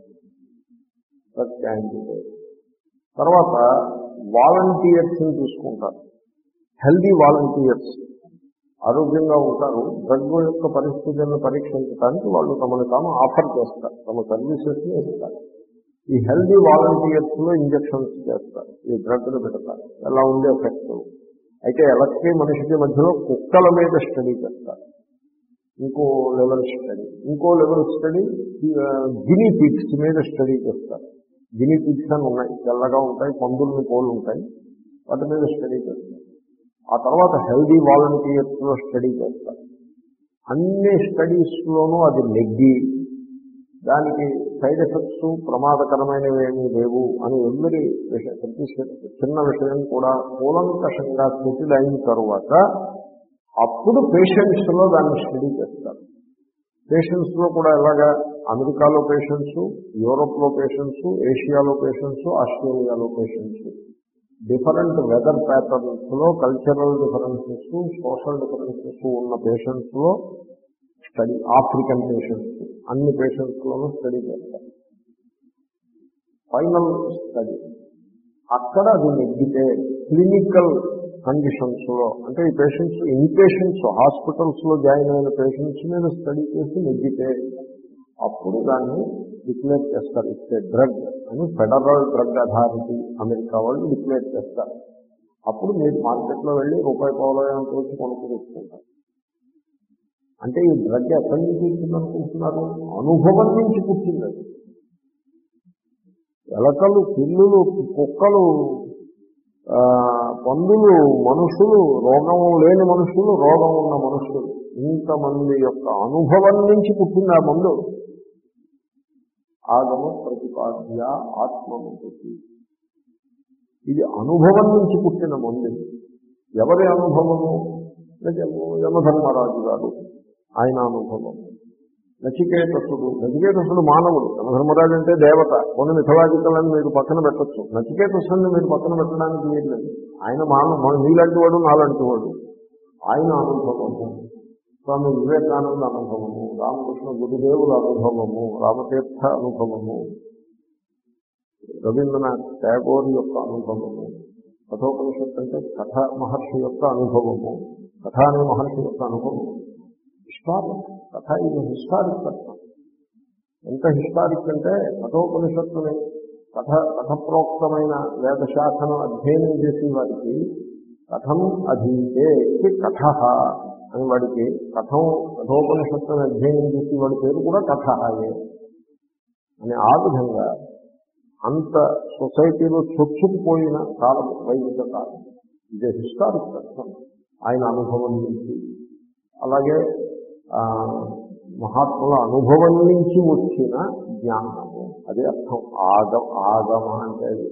డ్రగ్ క్యాండిడేట్. తర్వాత వాలంటీర్స్ని తీసుకుంటారు, హెల్దీ వాలంటీర్స్, ఆరోగ్యంగా ఉంటారు, డ్రగ్ యొక్క పరిస్థితులను పరీక్షించడానికి వాళ్ళు తమను తాము ఆఫర్ చేస్తారు, తమ సర్వీసెస్ని ఇస్తారు. ఈ హెల్దీ వాలంటీర్స్ లో ఇంజక్షన్స్ చేస్తారు, ఈ డ్రగ్లు పెడతారు, ఎలా ఉండే ఎఫెక్ట్. అయితే ఎలక్కి మనిషికి మధ్యలో కుక్కల మీద స్టడీ చేస్తారు, ఇంకో లెవెల్ స్టడీ, ఇంకో లెవెల్ స్టడీ గినీ పిగ్స్ మీద స్టడీ చేస్తారు. గినీ పిగ్స్ అని ఉన్నాయి, తెల్లగా ఉంటాయి, పందుల్ని పోలు ఉంటాయి, వాటి మీద స్టడీ చేస్తారు. ఆ తర్వాత హెల్దీ వాలంటీర్స్ లో స్టడీ చేస్తారు. అన్ని స్టడీస్లోనూ అది నెగ్గి దానికి సైడ్ ఎఫెక్ట్స్ ప్రమాదకరమైనవి ఏమీ లేవు అని ఎవరి విషయం, ప్రతి చిన్న విషయం కూడా కూలంకషంగా సెటిల్ అయిన తరువాత అప్పుడు పేషెంట్స్లో దాన్ని స్టడీ చేస్తారు. పేషెంట్స్లో కూడా ఎలాగా, అమెరికాలో పేషెంట్స్, యూరోప్లో పేషెంట్స్, ఏషియాలో పేషెంట్స్, ఆస్ట్రేలియాలో పేషెంట్స్, డిఫరెంట్ వెదర్ ప్యాటర్న్స్లో కల్చరల్ డిఫరెన్సెస్, సోషల్ డిఫరెన్సెస్ ఉన్న పేషెంట్స్లో స్టడీ, ఆఫ్రికన్ పేషెంట్స్, అన్ని పేషెంట్స్లోనూ స్టడీ చేస్తారు. ఫైనల్ స్టడీ అక్కడ అది నెగ్గితే క్లినికల్ కండిషన్స్లో, అంటే ఈ పేషెంట్స్ ఇన్ పేషెంట్స్ హాస్పిటల్స్లో జాయిన్ అయిన పేషెంట్స్ మీద స్టడీ చేసి నెగ్గితే అప్పుడు దాన్ని డిక్లేర్ చేస్తారు, ఇట్స్ ఏ డ్రగ్ అని ఫెడరల్ డ్రగ్ అథారిటీ అమెరికా వాళ్ళు డిక్లేర్ చేస్తారు. అప్పుడు మీరు మార్కెట్లో వెళ్ళి రూపాయి పావులయంత వచ్చి కొనుక్కు తెచ్చుకుంటారు. అంటే ఈ డ్రగ్ ఎక్కడి నుంచి పుట్టింది అనుకుంటున్నారు? అనుభవం నుంచి పుట్టింది. అది ఎలకలు, పిల్లులు, కుక్కలు, పందులు, మనుషులు, రోగం లేని మనుషులు, రోగం ఉన్న మనుషులు, ఇంతమంది యొక్క అనుభవం నుంచి పుట్టింది ఆ మందు. ఆగమ ప్రతిపాద్య ఆత్మముఖి, ఇది అనుభవం నుంచి పుట్టిన మందు. ఎవరి అనుభవము? యమధర్మరాజు గారు, ఆయన అనుభవం. నచికేతసుడు, నచికేతసుడు మానవుడు, యమధర్మరాజు అంటే దేవత. కొన్ని మిథలాజికల్ మీరు పక్కన పెట్టచ్చు, నచికేతసుని మీరు పక్కన పెట్టడానికి మీరు లేదు. ఆయన మానవ, నీలాంటి వాడు, నాలాంటి వాడు. ఆయన అనుభవము, స్వామి వివేకానంద అనుభవము, రామకృష్ణ గురుదేవుల అనుభవము, రామతీర్థ అనుభవము, రవీంద్రనాథ్ టాగోర్ యొక్క అనుభవము, కఠోపనిషత్తు అంటే కథ మహర్షి యొక్క అనుభవము, కథ అనే మహర్షి యొక్క అనుభవం. హిస్టారిక్ కథ, ఇది హిస్టారిక్ అర్థం. ఎంత హిస్టారిక్ అంటే కఠోపనిషత్తుని కథ కథప్రోక్తమైన వేదశాఖను అధ్యయనం చేసే వారికి కథం అధీతే కథ అని, వాడికి కథం కఠోపనిషత్తుని అధ్యయనం చేసి వాడి పేరు కూడా కథయే అని. ఆ విధంగా అంత సొసైటీలో చొచ్చుకుపోయిన కాలం, వైదిక కాలం. ఇదే హిస్టారిక్ అర్థం ఆయన అనుభవం నుంచి. అలాగే మహాత్ముల అనుభవం నుంచి వచ్చిన జ్ఞానము. అదే అర్థం. ఆగ ఆగమ అంటే అది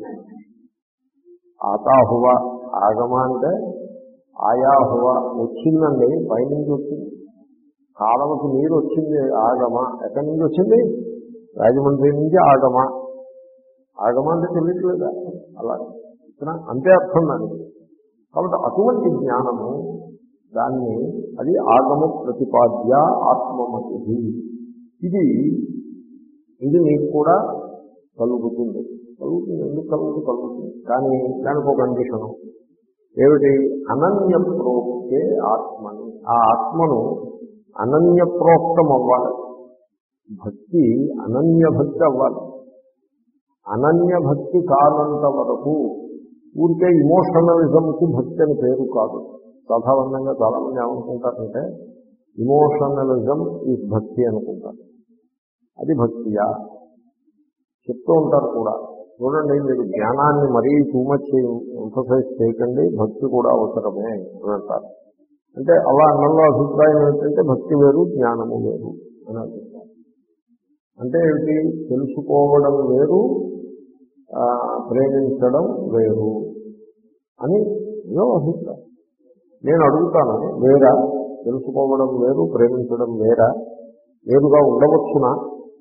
ఆతాహువ, ఆగమ అంటే ఆయాహువ, వచ్చిందండి, పైనుంచి వచ్చింది, కాలమకి నీరు వచ్చింది, ఆగమ. ఎక్కడి నుంచి వచ్చింది? రాజమండ్రి నుంచి ఆగమ. ఆగమ అంటే తెలియట్లేదా? అలా ఇక్కడ అంతే అర్థం దానికి. కాబట్టి అటువంటి జ్ఞానము, దాన్ని అది ఆగమ ప్రతిపాద్య ఆత్మమతి. ఇది ఇది మీకు కూడా కలుగుతుంది. కలుగుతుంది ఎందుకు కలుగుతుంది? కలుగుతుంది. కానీ దానికి ఒక కండిషను ఏమిటి? అనన్య ప్రోక్తే ఆత్మని. ఆ ఆత్మను అనన్య ప్రోక్తం అవ్వాలి. భక్తి అనన్య భక్తి అవ్వాలి. అనన్య భక్తి కానంత వరకు ఊరికే ఇమోషనలిజంకి భక్తి అని పేరు కాదు. సాధారణంగా చాలామంది ఏమనుకుంటారంటే ఇమోషనలిజం ఈ భక్తి అనుకుంటారు. అది భక్తియా? చెప్తూ ఉంటారు కూడా, చూడండి మీరు జ్ఞానాన్ని మరీ టూ మచ్ ఎంఫసైజ్ చేయకండి, భక్తి కూడా అవసరమే అని అంటారు. అంటే అలా అన్నంలో అభిప్రాయం ఏంటంటే భక్తి వేరు, జ్ఞానము వేరు అని అభిప్రాయం. అంటే ఏమిటి? తెలుసుకోవడం వేరు, ప్రేమించడం వేరు అని ఏదో అభిప్రాయం. నేను అడుగుతాను, వేరా? తెలుసుకోవడం వేరు, ప్రేమించడం వేరా? వేరుగా ఉండవచ్చునా?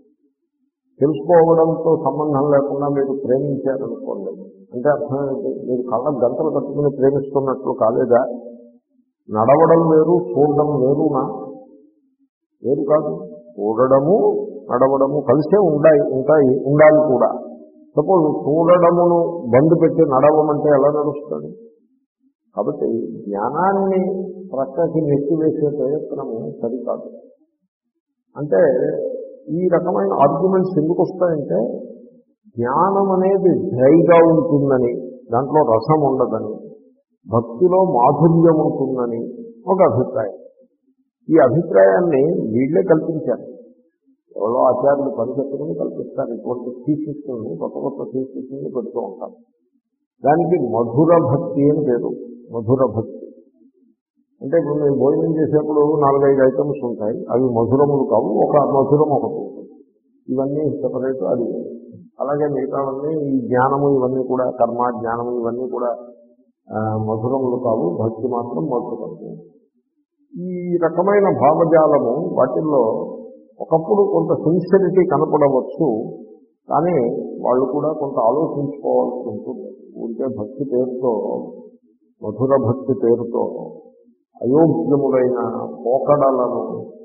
తెలుసుకోవడంతో సంబంధం లేకుండా మీరు ప్రేమించారనుకోండి, అంటే అర్థం ఏంటి? మీరు కళ్ళ గంటలు కట్టుకుని ప్రేమిస్తున్నట్లు కాలేదా? నడవడం వేరు, చూడడం వేరునా? వేరు కాదు. చూడడము నడవడము కలిసే ఉండాయి ఉంటాయి ఉండాలి కూడా. సపోజ్ చూడడమును బంధు పెట్టి నడవమంటే ఎలా నడుస్తుంది? కాబట్టి జ్ఞానాన్ని ప్రక్కకి నెట్టివేసే ప్రయత్నము సరికాదు. అంటే ఈ రకమైన ఆర్గ్యుమెంట్స్ ఎందుకు వస్తాయంటే జ్ఞానం అనేది డ్రైగా ఉంటుందని, దాంట్లో రసం ఉండదని, భక్తిలో మాధుర్యం ఉంటుందని ఒక అభిప్రాయం. ఈ అభిప్రాయాన్ని వీళ్ళే కల్పించారు. ఎవరో ఆచార్యులు పరిగెత్తుకుని కల్పిస్తారు. ఇటువంటి థీసిస్ని, కొత్త కొత్త థీసిస్ని పెడుతూ ఉంటారు. దానికి మధుర భక్తి అని పేరు. మధుర భక్తి అంటే ఇప్పుడు మీరు భోజనం చేసేప్పుడు నాలుగైదు ఐటమ్స్ ఉంటాయి, అవి మధురములు కావు, ఒక మధురం ఒకటి ఉంటుంది. ఇవన్నీ సెపరేట్, అది అలాగే మిగతావన్నీ ఈ జ్ఞానము ఇవన్నీ కూడా, కర్మ జ్ఞానము ఇవన్నీ కూడా మధురములు కావు, భక్తి మాత్రం మధురము. ఈ రకమైన భావజాలము వాటిల్లో ఒకప్పుడు కొంత సిన్సియరిటీ కనపడవచ్చు, కానీ వాళ్ళు కూడా కొంత ఆలోచించుకోవాల్సి ఉంటుంది. ఊరికే భక్తి పేరుతో, మధుర భక్తి పేరుతో అయోగ్యములైన పోకడలను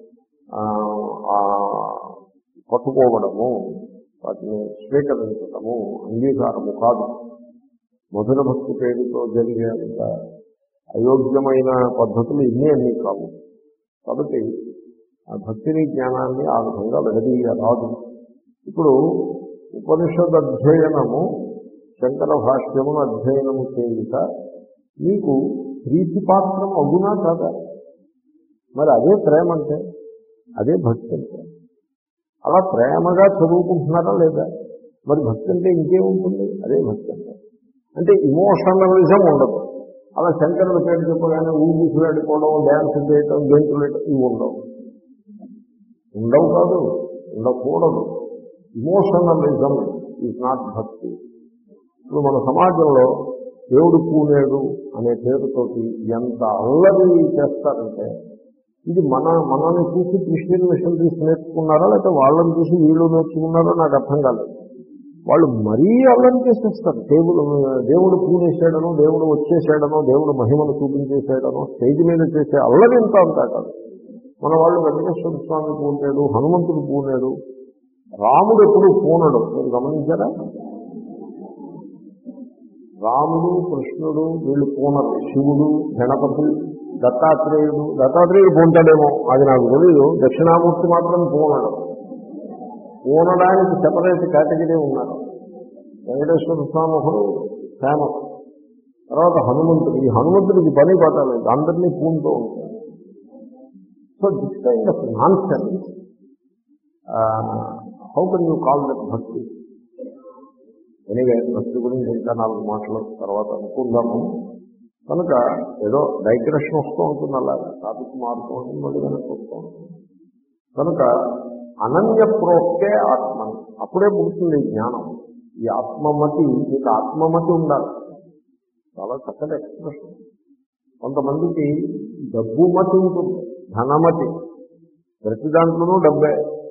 పట్టుకోవడము, వాటిని స్వీకరించడము అంగీకారము కాదు. మధుర భక్తి పేరుతో జరిగేంత అయోగ్యమైన పద్ధతులు ఇన్ని అన్నీ కావు. కాబట్టి ఆ భక్తిని, జ్ఞానాన్ని ఆ విధంగా విడదీయరాదు. ఇప్పుడు ఉపనిషద్ అధ్యయనము, శంకర భాష్యమును అధ్యయనము చేయుట మీకు ప్రీతిపాత్రం అవునా కాదా? మరి అదే ప్రేమ అంటే, అదే భక్తి అంటే. అలా ప్రేమగా చదువుకుంటున్నారా లేదా? మరి భక్తి అంటే ఇంకేముంటుంది? అదే భక్తి అంటే. అంటే ఇమోషనలిజం ఉండదు. అలా శంకరుల పేరు చెప్పగానే ఊగిసిలాడిపోవడం, డ్యాన్స్ చేయటం, గెంతులు వేయటం ఇవి ఉండవు. ఉండవు కాదు, ఉండకూడదు. ఇమోషనలిజం ఈజ్ నాట్ భక్తి. ఇప్పుడు మన సమాజంలో దేవుడు పూనేడు అనే పేరుతోటి ఎంత అల్లరి చేస్తారంటే, ఇది మన మనల్ని చూసి క్రిస్టియన్ మిషనరీస్ నేర్చుకున్నారా, లేకపోతే వాళ్ళని చూసి వీళ్ళు నేర్చుకున్నారో నాకు అర్థం కాలేదు. వాళ్ళు మరీ అల్లరి చేసేస్తారు. దేవుడు దేవుడు పూనేసాడనో, దేవుడు వచ్చేసాడనో, దేవుడు మహిమను చూపించేసాడనో స్టేజ్ మీద చేసే అల్లరి ఎంత అంతా కాదు. మన వాళ్ళు వెంకటేశ్వర స్వామి పూనాడు, హనుమంతుడు పూనాడు, రాముడు ఎప్పుడు పూనడు. మీరు గమనించారా? రాముడు, కృష్ణుడు వీళ్ళు పూనరు. శివుడు, గణపతి, దత్తాత్రేయుడు దత్తాత్రేయుడు పూంటాడేమో, అది నాకు తెలియదు. దక్షిణామూర్తి మాత్రం పూనడు. పూనడానికి సెపరేట్ కేటగిరీ ఉన్నారు. వెంకటేశ్వర స్వామి ఒకడు ఫేమస్. తర్వాత హనుమంతుడు. ఈ హనుమంతుడికి పని పట్టలేదు, అందరినీ పూనుతూ ఉంటాడు. So this kind of nonsense, how can you call that bhakti? Anyway, భక్తి గురించి ఇంకా నాలుగు మాటలు తర్వాత అనుకుందాము. కనుక ఏదో డైగ్రెషన్ వస్తూ ఉంటుంది, అలాగా టాపిక్ మారుతూ ఉంటుంది, మళ్ళీ వెనక్కి వస్తూ ఉంటుంది. కనుక అనన్య ప్రోక్తే ఆత్మని అప్పుడే పుడుతుంది జ్ఞానం. ఈ ఆత్మమతి, మీకు ఆత్మమతి ఉండాలి. చాలా చక్కటి ఎక్స్ప్రెషన్. కొంతమందికి డబ్బుమతి ఉంటుంది, ధనమతి. ప్రతి దాంట్లోనూ డబ్బే,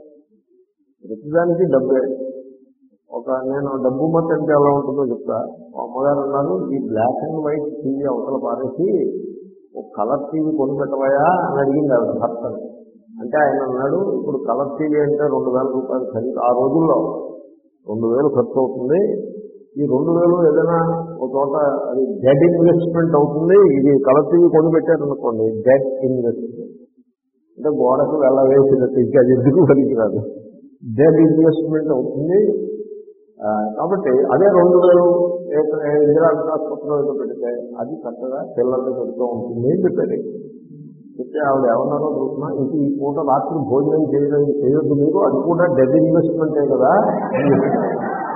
ప్రతిదానికి డబ్బే. ఒక నేను డబ్బు మతి అంటే ఎలా ఉంటుందో చెప్తా. అమ్మగారు ఉన్నారు, ఈ బ్లాక్ అండ్ వైట్ టీవీ అవతల పారేసి ఒక కలర్ టీవీ కొనిపెట్టవయా అని అడిగింది ఆవిడ భర్తని. అంటే ఆయన అన్నాడు, ఇప్పుడు కలర్ టీవీ అంటే రెండు వేల రూపాయలు ఖరీదు, ఆ రోజుల్లో రెండు వేలు ఖర్చు అవుతుంది. ఈ రెండు వేలు ఏదైనా ఒక చోట అది డెడ్ ఇన్వెస్ట్మెంట్ అవుతుంది. ఇది కలర్ టీవీ కొనిపెట్టారనుకోండి, డెడ్ ఇన్వెస్ట్మెంట్ అంటే గోడకు వెళ్ళవేసినట్టు, ఇంకా అది ఎందుకు పనికిరాదు, డెడ్ ఇన్వెస్ట్మెంట్ అవుతుంది. కాబట్టి అదే రెండు వేలు ఇందిరా ఆసుపత్రిలో ఏదో పెడితే అది చక్కగా పిల్లలకి పెడుతూ ఉంటుంది అని చెప్పారు. చెప్తే ఆవిడ ఏమన్నారో చూస్తున్నా, ఇంక ఈ పూట రాత్రి భోజనం చేయడం చేయొద్దు మీరు, అది కూడా డెడ్ ఇన్వెస్ట్మెంటే కదా అని చెప్తారు.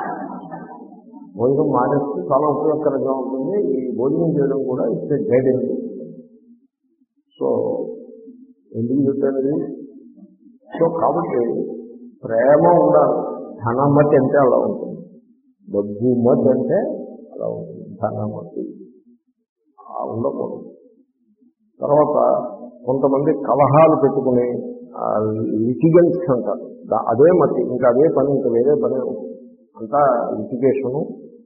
భోజనం మానేస్తే చాలా ఉపయోగకరంగా ఉంటుంది, ఈ భోజనం చేయడం కూడా ఇట్స్ డెడ్ ఇన్వెస్ట్మెంట్. సో ఎందుకు చెప్పారు? సో కాబట్టి ప్రేమ ఉండాలి. ధనమతి అంటే అలా ఉంటుంది, డబ్బు మతి అంటే అలా ఉంటుంది, ధనమతి ఉండకూడదు. తర్వాత కొంతమంది కలహాలు పెట్టుకుని లిటిగెన్స్ అంటారు, అదే మతి, ఇంకా అదే పని, ఇంకా వేరే పని అంతా లిటిగేషను,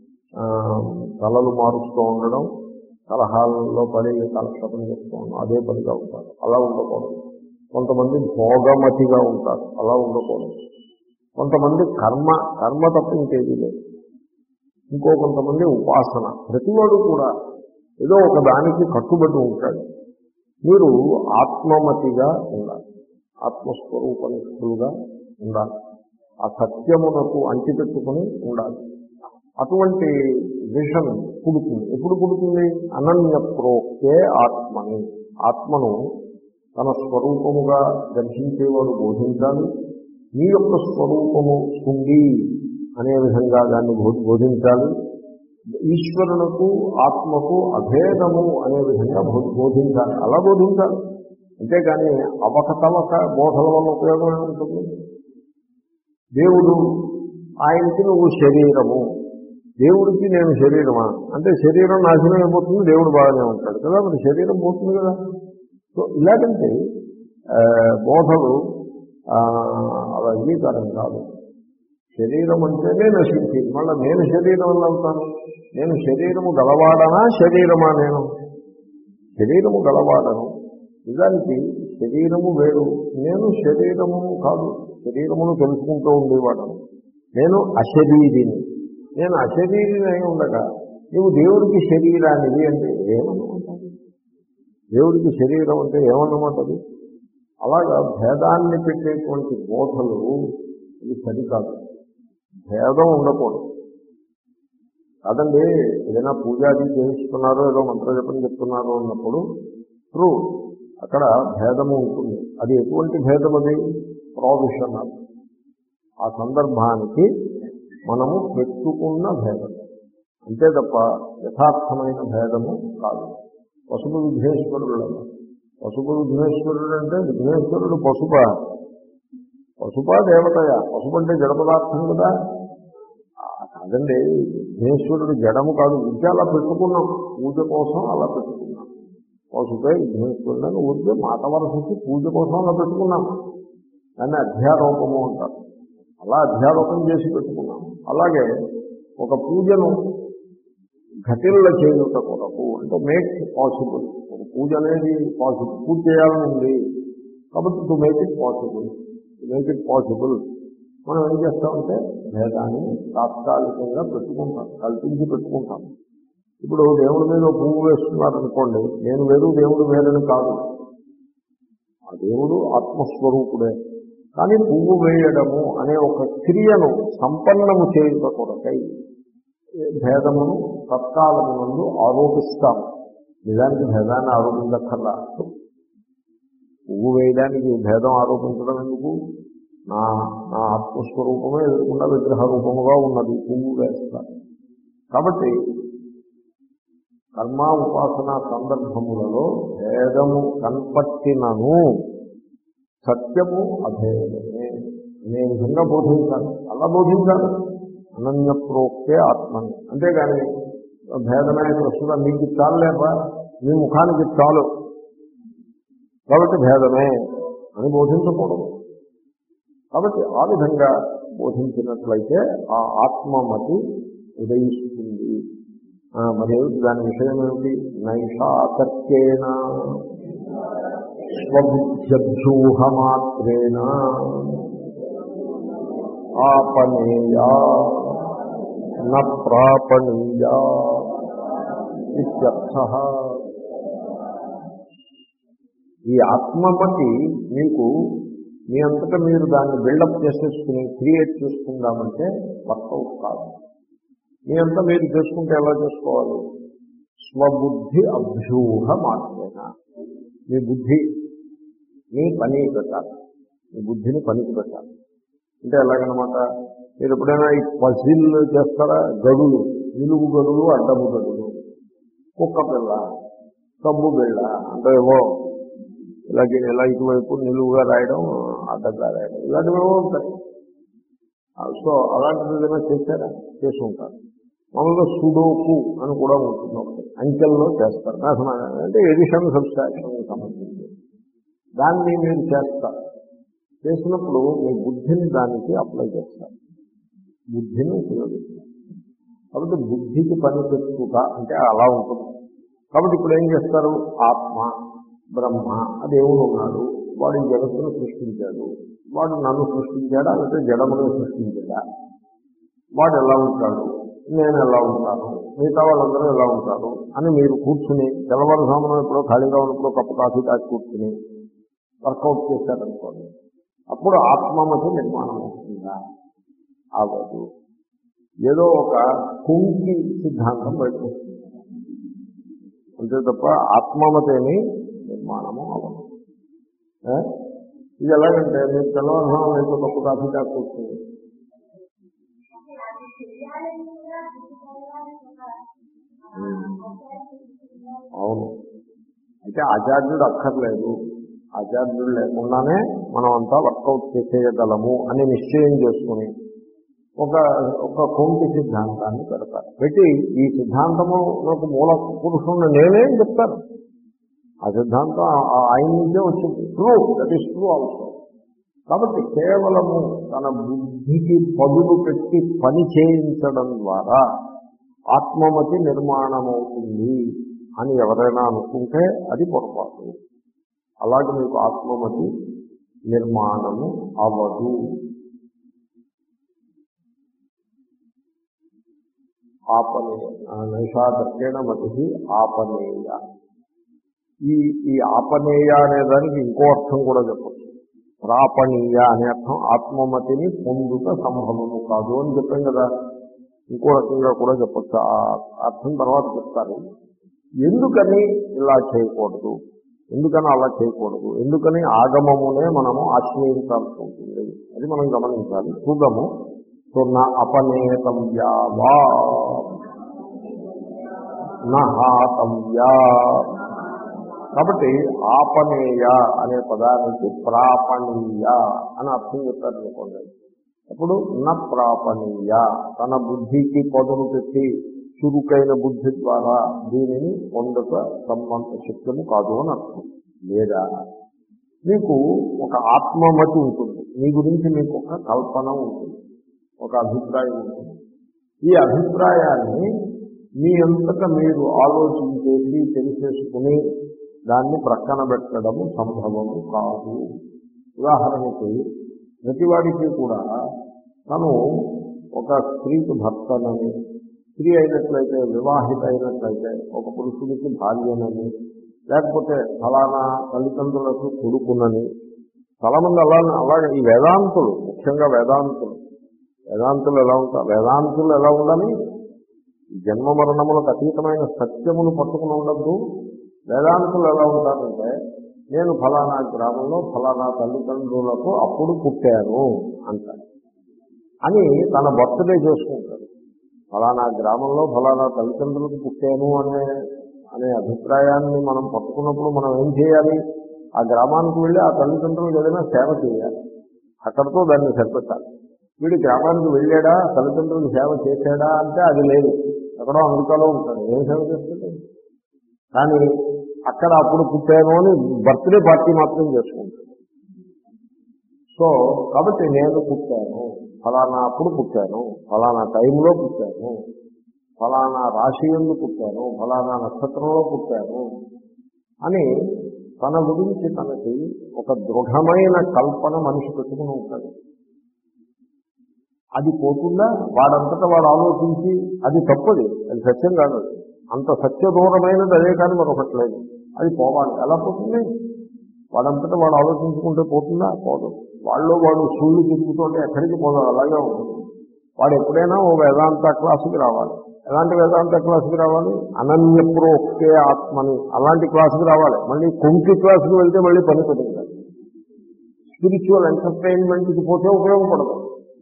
తలలు మారుస్తూ ఉండడం, కలహాలలో పడి కాలక్షేపం చేస్తూ ఉండడం, అదే పనిగా ఉంటారు. అలా ఉండకూడదు. కొంతమంది భోగమతిగా ఉంటారు, అలా ఉండకూడదు. కొంతమంది కర్మ కర్మ తప్ప ఇంకేది లేదు. ఇంకో కొంతమంది ఉపాసన. ప్రతివాడు కూడా ఏదో ఒక దానికి కట్టుబడి ఉంటాడు. మీరు ఆత్మమతిగా ఉండాలి, ఆత్మస్వరూపనిష్ఠులుగా ఉండాలి, ఆ సత్యమునకు అంటిపెట్టుకుని ఉండాలి. అటువంటి విషన్ పుడుతుంది. ఎప్పుడు పుడుతుంది? అనన్య ప్రోక్తే ఆత్మని, ఆత్మను తన స్వరూపముగా దర్శించేవాడు బోధించాలి. మీ యొక్క స్వరూపము ఉంది అనే విధంగా దాన్ని బోధించాలి. ఈశ్వరునకు ఆత్మకు అభేదము అనే విధంగా బోధించాలి, అలా బోధించాలి. అంతేగాని అవకతవక బోధల వల్ల ఉపయోగం ఉంటుంది. దేవుడు, ఆయనకి నువ్వు శరీరము, దేవుడికి నేను శరీరమా అంటే శరీరం నాశనం అయిపోతుంది, దేవుడు బాగానే ఉంటాడు కదా, మరి శరీరం పోతుంది కదా. సో ఇలాగంటే బోధలు అలా అంగీకారం కాదు. శరీరం అంటేనే నశించింది, మళ్ళీ నేను శరీరం వల్ల అవుతాను. నేను శరీరము గలవాడనా శరీరమా? నేను శరీరము గలవాడను. నిజానికి శరీరము వేరు, నేను శరీరము కాదు. శరీరమును తెలుసుకుంటూ ఉండేవాడను. నేను అశరీరిని. నేను అశరీరిని అయి ఉండగా నువ్వు దేవుడికి శరీరానివి అంటే ఏమన్నమాటది? దేవుడికి శరీరం అంటే ఏమన్నమాటది? అలాగా భేదాన్ని పెట్టేటువంటి బోధలు ఇది సరికాదు. భేదం ఉండకూడదు. కాదండి, ఏదైనా పూజాది చేయిస్తున్నారో ఏదో మంత్రజపం చెప్తున్నారో అన్నప్పుడు ట్రూ, అక్కడ భేదము ఉంటుంది. అది ఎటువంటి భేదం? అది ప్రొవిషనల్, ఆ సందర్భానికి మనము పెట్టుకున్న భేదం, అంతే తప్ప యథార్థమైన భేదము కాదు. పసుపు విఘ్నేశ్వరుడు, పసుపు విఘ్నేశ్వరుడు అంటే విఘ్నేశ్వరుడు పసుప పసుప దేవతయ, పసుపు అంటే జడ పదార్థం కదా. కాదండి, విఘ్నేశ్వరుడు జడము కాదు, విద్య అలా పెట్టుకున్నాం, పూజ కోసం అలా పెట్టుకున్నాం. పసుపే విఘ్నేశ్వరుడు అని ఊరికే మాట వరసకి పూజ కోసం అలా పెట్టుకున్నాం. దాన్ని అధ్యారోపము అంటారు. అలా అధ్యారోపం చేసి పెట్టుకున్నాం. అలాగే ఒక పూజను ఘటిల్ల చేయుట కొరకు అంటే మేక్ పాసిబుల్, ఒక పూజ అనేది పాసిబుల్, పూజ చేయాలని ఉంది కాబట్టి to make it possible, to make it possible మనం ఏం చేస్తామంటే భేదాన్ని తాత్కాలికంగా పెట్టుకుంటాం, కల్పించి పెట్టుకుంటాం. ఇప్పుడు దేవుడి మీద పువ్వు వేస్తున్నారనుకోండి, నేను వేరు దేవుడు వేరని కాదు, ఆ దేవుడు ఆత్మస్వరూపుడే. కానీ పువ్వు వేయడము అనే ఒక క్రియను సంపన్నము చేయుట కొరకై భేదమును తత్కాలమునందు ఆరోపిస్తాము. నిజానికి భేదాన్ని ఆరోపించక్కర్లా. పువ్వు వేయడానికి భేదం ఆరోపించడం ఎందుకు? నా నా ఆత్మస్వరూపమే ఎదుర్కొన్న విగ్రహ రూపముగా ఉన్నది, పువ్వు వేస్తారు. కాబట్టి కర్మ ఉపాసన సందర్భములలో భేదము కనపట్టినను సత్యము అభేదమే అనే విధంగా బోధించాలి. అలా బోధించాలి అనన్య ప్రోక్తే ఆత్మని. అంతేగాని భేదమే ప్రస్తుతం మీకు చాలులేపా, మీ ముఖానికి చాలు కాబట్టి భేదమే అని బోధించకూడదు. కాబట్టి ఆ విధంగా బోధించినట్లయితే ఆ ఆత్మమతి ఉదయిస్తుంది. మరి దాని విషయం ఏమిటి? నైషా తర్కేణ స్వబుద్ధ్యూహమాత్రేణ ఆపనేయా న ప్రాపణీయా ఇత్యర్థః. ఈ ఆత్మమతి మీకు మీ అంతటా మీరు దాన్ని బిల్డప్ చేసేసుకుని క్రియేట్ చేసుకుందామంటే వర్కౌట్ కాదు. మీ అంతా మీరు చేసుకుంటే ఎలా చేసుకోవాలి? స్వబుద్ధి అభ్యూహ మాత్రమేనా. మీ బుద్ధి మీ పని పెట్టాలి, మీ బుద్ధిని పనికి పెట్టాలి. అంటే ఎలాగనమాట, మీరు ఎప్పుడైనా ఈ పజిల్ చేస్తారా? గడులు, నిలువు గడులు, అడ్డము గడులు, కుక్క పిల్ల, కబ్బు బిళ్ళ అంటే ఏవో ఇలాగే ఇలా ఇటువైపు నిలువుగా రాయడం, అడ్డంగా రాయడం, ఇలాంటివేవో ఉంటాయి. సో అలాంటిది ఏదైనా చేశారా? చేసి ఉంటారు. మామూలుగా సుడోకు అని కూడా ఉంటుంది, ఒకటి అంకెల్లో చేస్తారు. అంటే ఎడిషన్ సబ్స్ట్రాక్షన్ సంబంధించి దాన్ని మీరు చేస్తారు. చేసినప్పుడు మీ బుద్ధిని దానికి అప్లై చేస్తారు, బుద్ధిని ఉపయోగిస్తారు. కాబట్టి బుద్ధికి పని పెట్టుట అంటే అలా ఉంటుంది. కాబట్టి ఇప్పుడు ఏం చేస్తారు? ఆత్మ బ్రహ్మ ఆ దేవుడు ఉన్నాడు, వాడు ఈ జగత్తును సృష్టించాడు, వాడు నన్ను సృష్టించాడా లేకపోతే జడమును సృష్టించాడా, వాడు ఎలా ఉంటాడు, నేను ఎలా ఉంటాను, మిగతా వాళ్ళందరూ ఎలా ఉంటారు అని మీరు కూర్చుని తెల్లవారుజామున ఎప్పుడో ఖాళీగా ఉన్నప్పుడు కప్పు కాఫీ తాగి కూర్చుని వర్కౌట్ చేశారనుకోండి, అప్పుడు ఆత్మమతి నిర్మాణం అవుతుందా? అవ్వదు. ఏదో ఒక కుంకి సిద్ధాంతం బయటకు వస్తుంది అంతే తప్ప ఆత్మమతేమి నిర్మాణము అవ్వదు. ఇది ఎలాగంటే మీరు తెల్లవారుజామున ఎక్కువ తప్పు కాఫీ తాగి కూర్చుని అవును. అయితే ఆచార్యుడు అక్కర్లేదు, ఆచార్యుడు లేకుండానే మనం అంతా వర్కౌట్ చేసేయగలము అని నిశ్చయం చేసుకుని ఒక ఒక కొంటి సిద్ధాంతాన్ని పెడతారు. పెట్టి ఈ సిద్ధాంతము నాకు మూల పురుషుణ్ణి నేనే చెప్తాను. ఆ సిద్ధాంతం ఆయన నుంచే వచ్చింది. True, that is true also. కాబట్టి కేవలము తన బుద్ధికి పదులు పెట్టి పని చేయించడం ద్వారా ఆత్మమతి నిర్మాణమవుతుంది అని ఎవరైనా అనుకుంటే అది పొరపాటు. అలాగే మీకు ఆత్మమతి నిర్మాణము అవ్వదు. ఆపనేయ నైషాదర్కేణ మతి ఆపనేయ. ఈ ఈ ఆపనేయ అనే దానికి ఇంకో అర్థం కూడా చెప్పచ్చు. ప్రాపణీయ అనే అర్థం ఆత్మమతిని పొందుట సంభవము కాదు అని చెప్పాం కదా. ఇంకో రకంగా కూడా చెప్పచ్చు. ఆ అర్థం తర్వాత చెప్తారు. ఎందుకని ఇలా చేయకూడదు, ఎందుకని అలా చేయకూడదు, ఎందుకని ఆగమమునే మనము ఆశ్రయించాల్సి ఉంటుంది, అది మనం గమనించాలి. చూద్దాము. సో నా అపనేతవ్యావా నహాతవ్యా. కాబట్టి ఆపనేయ అనే పదానికి ప్రాపణీయ అని అర్థం చెప్పారు అనుకోండి. అప్పుడు న ప్రాపణీయ, తన బుద్ధికి పదును పెట్టి చురుకైన బుద్ధి ద్వారా దీనిని పొందక సంబంధ శక్యము కాదు అని అర్థం. లేదా మీకు ఒక ఆత్మమతి ఉంటుంది, మీ గురించి మీకు ఒక కల్పన ఉంటుంది, ఒక అభిప్రాయం ఉంటుంది. ఈ అభిప్రాయాన్ని మీ అంతటా మీరు ఆలోచించేసి తెలిసేసుకుని దాన్ని ప్రక్కన పెట్టడము సంభవము కాదు. ఉదాహరణకి ప్రతివాడికి కూడా తను ఒక స్త్రీకి భర్తనని, స్త్రీ అయినట్లయితే వివాహిత అయినట్లయితే ఒక పురుషుడికి భార్యనని, లేకపోతే ఫలానా తల్లిదండ్రులకు కొడుకునని చాలామంది అలా అలాగే ఈ వేదాంతులు, ముఖ్యంగా వేదాంతులు వేదాంతులు ఎలా ఉంటారు, వేదాంతులు ఎలా ఉండాలి, జన్మ మరణములకు అతీతమైన సత్యమును పట్టుకుని ఉండద్దు. వేదాంతులు ఎలా ఉంటారంటే నేను ఫలానా గ్రామంలో ఫలానా తల్లిదండ్రులకు అప్పుడు పుట్టాను అంటారు అని తన బర్త్డే చేసుకుంటాడు. ఫలానా గ్రామంలో ఫలానా తల్లిదండ్రులకు పుట్టాను అనే అనే అభిప్రాయాన్ని మనం పట్టుకున్నప్పుడు మనం ఏం చేయాలి? ఆ గ్రామానికి వెళ్ళి ఆ తల్లిదండ్రులకు ఏదైనా సేవ చేయాలి, అక్కడితో దాన్ని సరిపెట్టాలి. వీడు గ్రామానికి వెళ్ళాడా, తల్లిదండ్రులకు సేవ చేశాడా అంటే అది లేదు, ఎక్కడో అమెరికాలో ఉంటాడు, ఏం సేవ చేస్తాడు. కానీ అక్కడ అప్పుడు పుట్టాను అని బర్త్డే పార్టీ మాత్రం చేసుకుంటాడు. సో కాబట్టి నేను పుట్టాను, ఫలానా అప్పుడు పుట్టాను, ఫలానా టైంలో పుట్టాను, ఫలానా రాశి యందు పుట్టాను, ఫలానా నక్షత్రంలో పుట్టాను అని తన గురించి తనకి ఒక దృఢమైన కల్పన మనిషి పెట్టుకుని ఉంటాడు. అది పోతుందా, వాడంతటా వాడు ఆలోచించి, అది తప్పది, అది సత్యం కాదు, అంత సత్య దూరమైనది అదే కానీ మరొకటి లేదు, అది పోవాలి. ఎలా పోతుంది? వాడంతటా వాడు ఆలోచించుకుంటే పోతుందా? పోదు. వాళ్ళు వాడు సూళ్ళు తిరుగుతుంటే ఎక్కడికి పోదాం, అలాగే ఉంటుంది. వాడు ఎప్పుడైనా ఓ వేదాంత క్లాసుకి రావాలి. ఎలాంటి వేదాంత క్లాసుకి రావాలి? అనన్య ప్రోక్తే ఆత్మని అలాంటి క్లాసుకి రావాలి. మళ్ళీ కొంకి క్లాసుకి వెళ్తే మళ్ళీ పని పెరుగుతుంది. స్పిరిచువల్ ఎంటర్టైన్మెంట్కి పోతే ఉపయోగపడదు.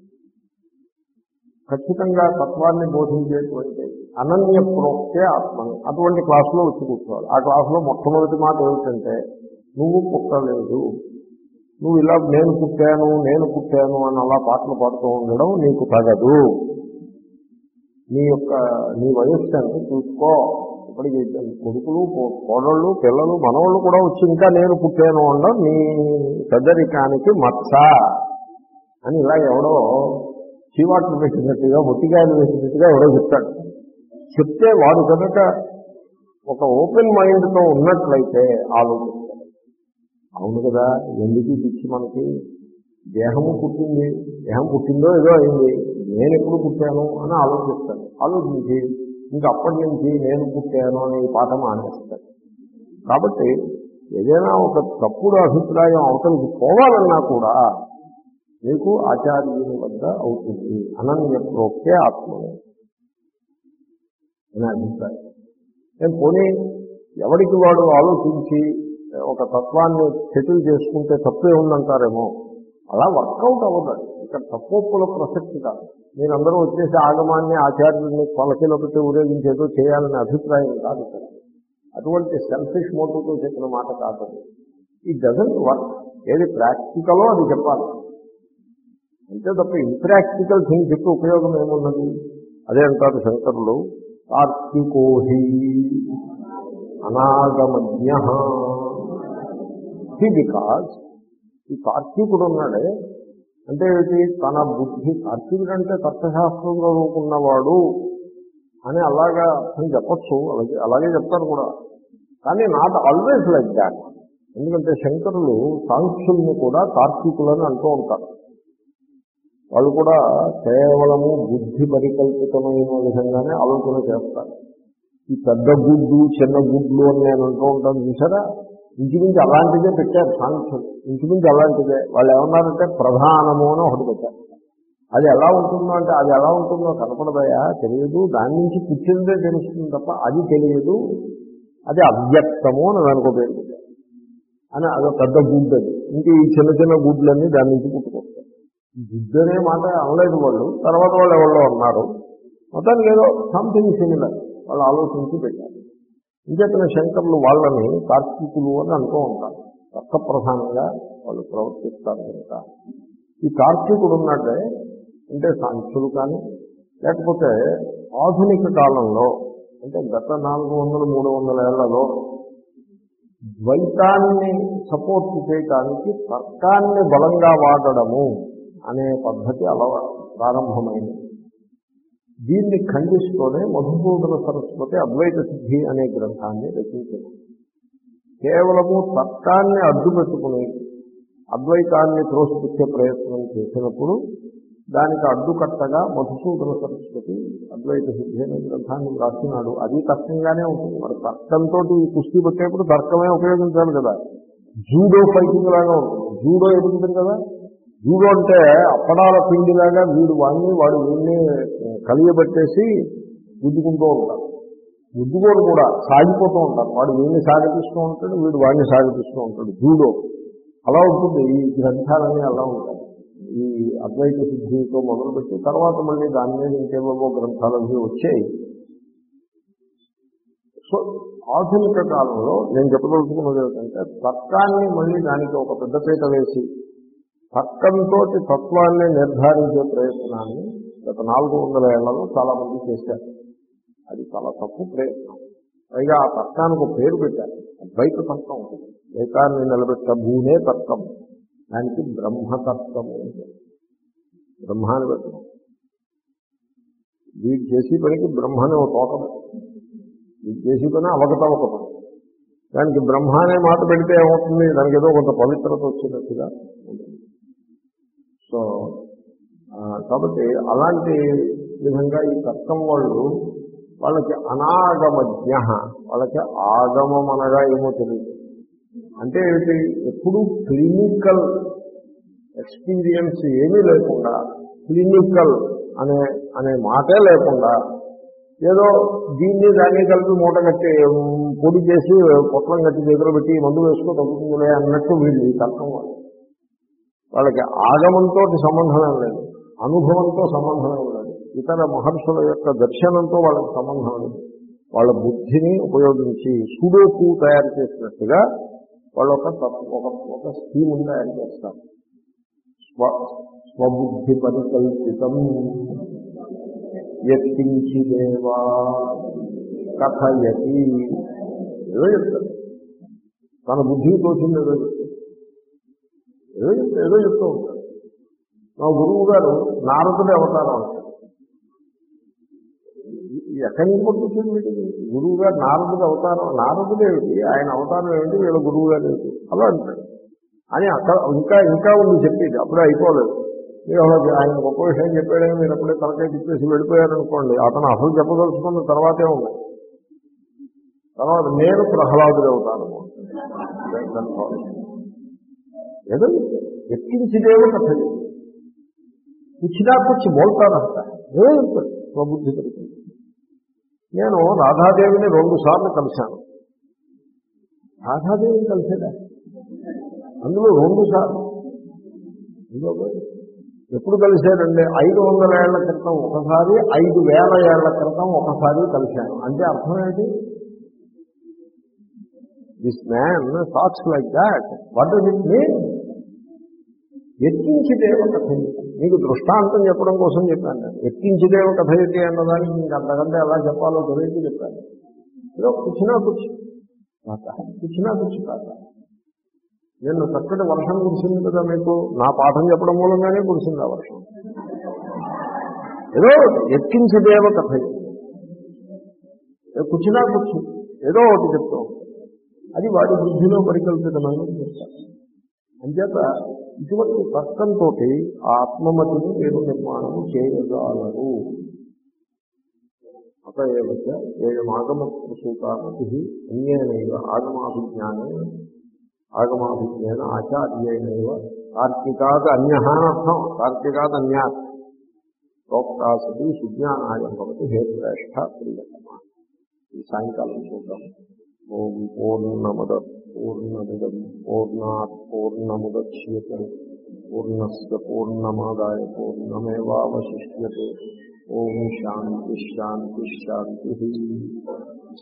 ఖచ్చితంగా తత్వాన్ని బోధించేటువంటి అనన్య ప్రోక్తే ఆత్మని అటువంటి క్లాసులో వచ్చి కూర్చోవాలి. ఆ క్లాసులో మొట్టమొదటి మాట ఏమిటంటే, నువ్వు పుట్టలేదు, నువ్వు ఇలా నేను పుట్టాను నేను పుట్టాను అని అలా పాటలు పాడుతూ ఉండడం నీకు తగదు. నీ యొక్క నీ వయస్సు అంటే చూసుకో. ఇప్పటికి కొడుకులు కోడళ్ళు పిల్లలు మనవాళ్ళు కూడా వచ్చి ఇంకా నేను పుట్టాను అనడం నీ పెద్దరికానికి మచ్చ అని ఇలా ఎవడో చీవాట్లు వేసినట్టుగా మొట్టికాయలు వేసినట్టుగా ఎవడో చెప్తాడు. చెప్తే వాడు కనుక ఒక ఓపెన్ మైండ్తో ఉన్నట్లయితే ఆలోచిస్తాడు. అవును కదా, ఎందుకు పిచ్చి మనకి, దేహము పుట్టింది, దేహం పుట్టిందో ఏదో అయింది, నేను ఎప్పుడు పుట్టాను అని ఆలోచిస్తాను. ఆలోచించి ఇంకా అప్పటి నుంచి నేను పుట్టాను అనే పాఠం ఆనేస్తాడు. కాబట్టి ఏదైనా ఒక తప్పుడు అభిప్రాయం అవతలికి పోవాలన్నా కూడా మీకు ఆచార్యుని వద్ద అవుతుంది. అనన్య ప్రోక్తే ఆత్మనే అనే అభిప్రాయం. నేను పోనీ ఎవరికి వాడు ఆలోచించి ఒక తత్వాన్ని సెటిల్ చేసుకుంటే తప్పే ఉందంటారేమో, అలా వర్కౌట్ అవ్వదండి. ఇక్కడ తప్పొప్పుల ప్రసక్తి కాదు. మీరందరూ వచ్చేసి ఆగమాన్ని ఆచార్యుల్ని కొలకిలో పెట్టి ఊరేగించేదో చేయాలనే అభిప్రాయం కాదు ఇక్కడ. అటువంటి సెల్ఫిష్ మోటివ్తో చెప్పిన మాట కాదు. It doesn't work. ఏది ప్రాక్టికలో అది చెప్పాలి అంతే తప్ప ఇంప్రాక్టికల్ థింగ్ చెప్పి ఉపయోగం ఏమున్నది? అదే అంటారు శంకరులు, తార్కికోహి అనాగమజ్ఞ. బికాజ్ ఈ తార్కికుడు ఉన్నాడే అంటే ఏంటి? తన బుద్ధి, తార్కికుడు అంటే తత్వశాస్త్రం చదువుకున్నవాడు అని అలాగా అని చెప్పచ్చు, అలాగే అలాగే చెప్తారు కూడా. కానీ నాట్ ఆల్వేస్ లైక్ దాట్. ఎందుకంటే శంకరులు సాంఖ్యుల్ని కూడా తార్కికులని అంటూ ఉంటారు. వాళ్ళు కూడా కేవలము బుద్ధి పరికల్పితమైన విధంగానే ఆలోచన చేస్తారు. ఈ పెద్ద గుడ్డు చిన్న గుడ్లు అని నేను అంటూ ఉంటాను చూసారా, ఇంచుమించు అలాంటిదే పెట్టారు సాంఖ్యులు. ఇంచుమించు అలాంటిదే. వాళ్ళు ఏమన్నారంటే ప్రధానము అని ఒకటి పెట్టారు. అది ఎలా ఉంటుందో అంటే అది ఎలా ఉంటుందో కనపడదయా, తెలియదు, దాని నుంచి పుట్టిందే తెలుస్తుంది తప్ప అది తెలియదు, అది అవ్యక్తము అని దానికో పేరు పెట్టారు అని. అదో పెద్ద గుడ్డు అది. ఇంక ఈ చిన్న చిన్న గుడ్లన్నీ దాని నుంచి పుట్టుకొస్తాయి. గుడ్డు అనే మాట అనలేదు వాళ్ళు, తర్వాత వాళ్ళు ఎవరో అన్నారు. మొత్తానికి ఏదో సంథింగ్ సిమిలర్ వాళ్ళు ఆలోచించి పెట్టారు. ఇంకేతన శంకరులు వాళ్ళని తార్కికులు అని అంటూ ఉంటారు. తర్క ప్రధానంగా వాళ్ళు ప్రవర్తిస్తారు కనుక ఈ తార్కికుడు ఉన్నట్టే అంటే సాంఖ్యులు కానీ లేకపోతే ఆధునిక కాలంలో అంటే గత నాలుగు వందల మూడు వందల ఏళ్లలో ద్వైతాన్ని సపోర్ట్ చేయడానికి తర్కాన్ని బలంగా వాడడము అనే పద్ధతి అలా ప్రారంభమైంది. దీన్ని ఖండిస్తూనే మధుసూదన సరస్వతి అద్వైత సిద్ధి అనే గ్రంథాన్ని రచించారు. కేవలము తర్కాన్ని అడ్డు పెట్టుకుని అద్వైతాన్ని త్రోసిపుచ్చే ప్రయత్నం చేసినప్పుడు దానికి అడ్డుకట్టగా మధుసూదన సరస్వతి అద్వైత సిద్ధి అనే గ్రంథాన్ని రాసినాడు. అది తర్కంగానే ఉంటుంది. మరి తర్కంతో కుస్తీ పెట్టేప్పుడు తర్కమే ఉపయోగించాలి కదా. జూడో ఫైటింగ్ లాగా ఉంటుంది. జూడో ఎదుగుతుంది కదా. జూడో అంటే అప్పడాల పిండిలాగా వీడు వాడిని వాడు వీడిని కలియబెట్టేసి గుద్దుకుంటూ ఉంటారు. గుద్దుకోడు కూడా సాగిపోతూ ఉంటారు. వాడు వీడిని సాగిపిస్తూ ఉంటాడు, వీడు వాడిని సాగిపిస్తూ ఉంటాడు. జూడో అలా ఉంటుంది. ఈ గ్రంథాలన్నీ అలా ఉంటాయి. ఈ అద్వైత సిద్ధితో మొదలుపెట్టి తర్వాత మళ్ళీ దాని మీద ఇంకేవో గ్రంథాలన్నీ వచ్చాయి. సో ఆధునిక కాలంలో నేను చెప్పదలుచుకున్నది ఏమిటంటే తర్కాన్ని మళ్ళీ దానికి ఒక పెద్దపీట వేసి తర్కంతో తత్వాన్ని నిర్ధారించే ప్రయత్నాన్ని గత నాలుగు వందల ఏళ్లలో చాలా మంది చేశారు. అది చాలా తప్పు ప్రయత్నం. పైగా ఆ తర్కానికి ఒక పేరు పెట్టారు, ద్వైత తర్కం ఉంటుంది. ద్వైతాన్ని నిలబెట్ట భూనే తర్కం, దానికి బ్రహ్మతర్కము ఉంటుంది. బ్రహ్మాన్ని పెట్టడం వీడు చేసే పనికి బ్రహ్మనే ఒక తోట, వీడు చేసే పని అవగతవక పని, దానికి బ్రహ్మ అనే మాట పెడితే ఏమవుతుంది, దానికి ఏదో కొంత పవిత్రత వచ్చినట్టుగా ఉంటుంది. సో కాబట్టి అలాంటి విధంగా ఈ తర్కం వాళ్ళు వాళ్ళకి అనాగమజ్ఞ, వాళ్ళకి ఆగమం అనగా ఏమో తెలియదు. అంటే ఏమిటి, ఎప్పుడు క్లినికల్ ఎక్స్పీరియన్స్ ఏమీ లేకుండా, క్లినికల్ అనే అనే మాటే లేకుండా ఏదో దీన్ని దాన్ని కలిపి మూట కట్టి పొడి చేసి పొట్లం కట్టి దగ్గర పెట్టి మందు వేసుకో తగ్గుతుందిలే అన్నట్టు వీళ్ళు ఈ తర్కం వాళ్ళు. వాళ్ళకి ఆగమంతో సంబంధం లేదు, అనుభవంతో సంబంధం లేదు, ఇతర మహర్షుల యొక్క దర్శనంతో వాళ్ళకి సంబంధం లేదు. వాళ్ళ బుద్ధిని ఉపయోగించి సుడోకు తయారు చేసినట్టుగా వాళ్ళు ఒక ఒక ఒక స్కీముని తయారు చేస్తారు. స్వ స్వబుద్ధి పరికల్పితం యత్కించిదేవా కథయతి, ఏదో చెప్తారు, తన బుద్ధికి తోచింది ఏదో చెప్తారు, ఏదో చెప్తా ఏదో చెప్తూ ఉంటారు. మా గురువు గారు నారదుడే అవతారం అంటారు. ఎక్కడి నుంచి పట్టుకొచ్చింది వీటికి? గురువు గారు నారదుడు అవతారం, నారదుడు ఏమిటి, ఆయన అవతారం ఏమిటి, వీళ్ళ గురువు గారు ఏమిటి అలా అంటాడు అని అక్కడ ఇంకా ఇంకా ఉంది చెప్పేది. అప్పుడే అయిపోలేదు. మీరు ఆయన గొప్ప విషయం చెప్పాడని మీరు అప్పుడే తలకాయ తిప్పేసి వెళ్ళిపోయారనుకోండి, అతను అసలు చెప్పదలుచుకున్న తర్వాతే ఉంది. తర్వాత నేను ప్రహ్లాదుడు అవుతాను ఏదో ఎక్కించిదేవో కథ కూర్చున్నా కూర్చి బోల్తానంట ఏదో చెప్తాడు స్వబుద్ధి కలిగి. నేను రాధాదేవిని రెండు సార్లు కలిశాను. రాధాదేవిని కలిసేదా అందులో రెండు సార్లు ఎప్పుడు కలిశారండి? ఐదు వందల ఏళ్ల క్రితం ఒకసారి, ఐదు వేల ఏళ్ల క్రితం ఒకసారి కలిశాను. అంటే అర్థం ఏంటి? This man talks like that. What does it mean? ఎక్కించిదేవ కథ. మీకు దృష్టాంతం చెప్పడం కోసం చెప్పాను నేను. ఎక్కించిదేవ కథ ఏంటి అన్నదానికి మీకు అంతకంటే ఎలా చెప్పాలో తెలియదు చెప్పాను. ఏదో కూర్చున్నా కూర్చు కాక కూర్చున్నా కూర్చు కాక. నేను చక్కటి వర్షం కురిసింది కదా మీకు, నా పాఠం చెప్పడం మూలంగానే కురిసింది ఆ వర్షం. ఏదో ఎక్కించిదేవ కథ, కూర్చున్నా కూర్చు ఏదో ఒకటి చెప్తాం. అది వాడి బుద్ధిలో పరికల్పితమైన చెప్తారు. అంచేత ఇటువంటి తర్కంతో ఆత్మమతిని మీరు నిర్మాణము చేయగలరు. అతయేవచ ఏయమాగమసూతామతి అన్యేనైవ ఆగమాభిజ్ఞానే ఆగమాభిజ్ఞాన ఆచార్యేనైవ తార్కికాద్ అన్యః అర్థం. తార్కికాద్ అన్యాత్ ప్రోక్తాసతి సుజ్ఞానాయ భవతి హేతురేష్ఠ ప్రియతమ. ఈ సాయంకాలం చూద్దాం. ఓం పూర్ణమద పూర్ణమిదం పూర్ణాత్ పూర్ణముదచ్యతే పూర్ణస్య పూర్ణమాదాయ పూర్ణమేవావశిష్యతే. ఓం శాంతి శాంతి శాంతి.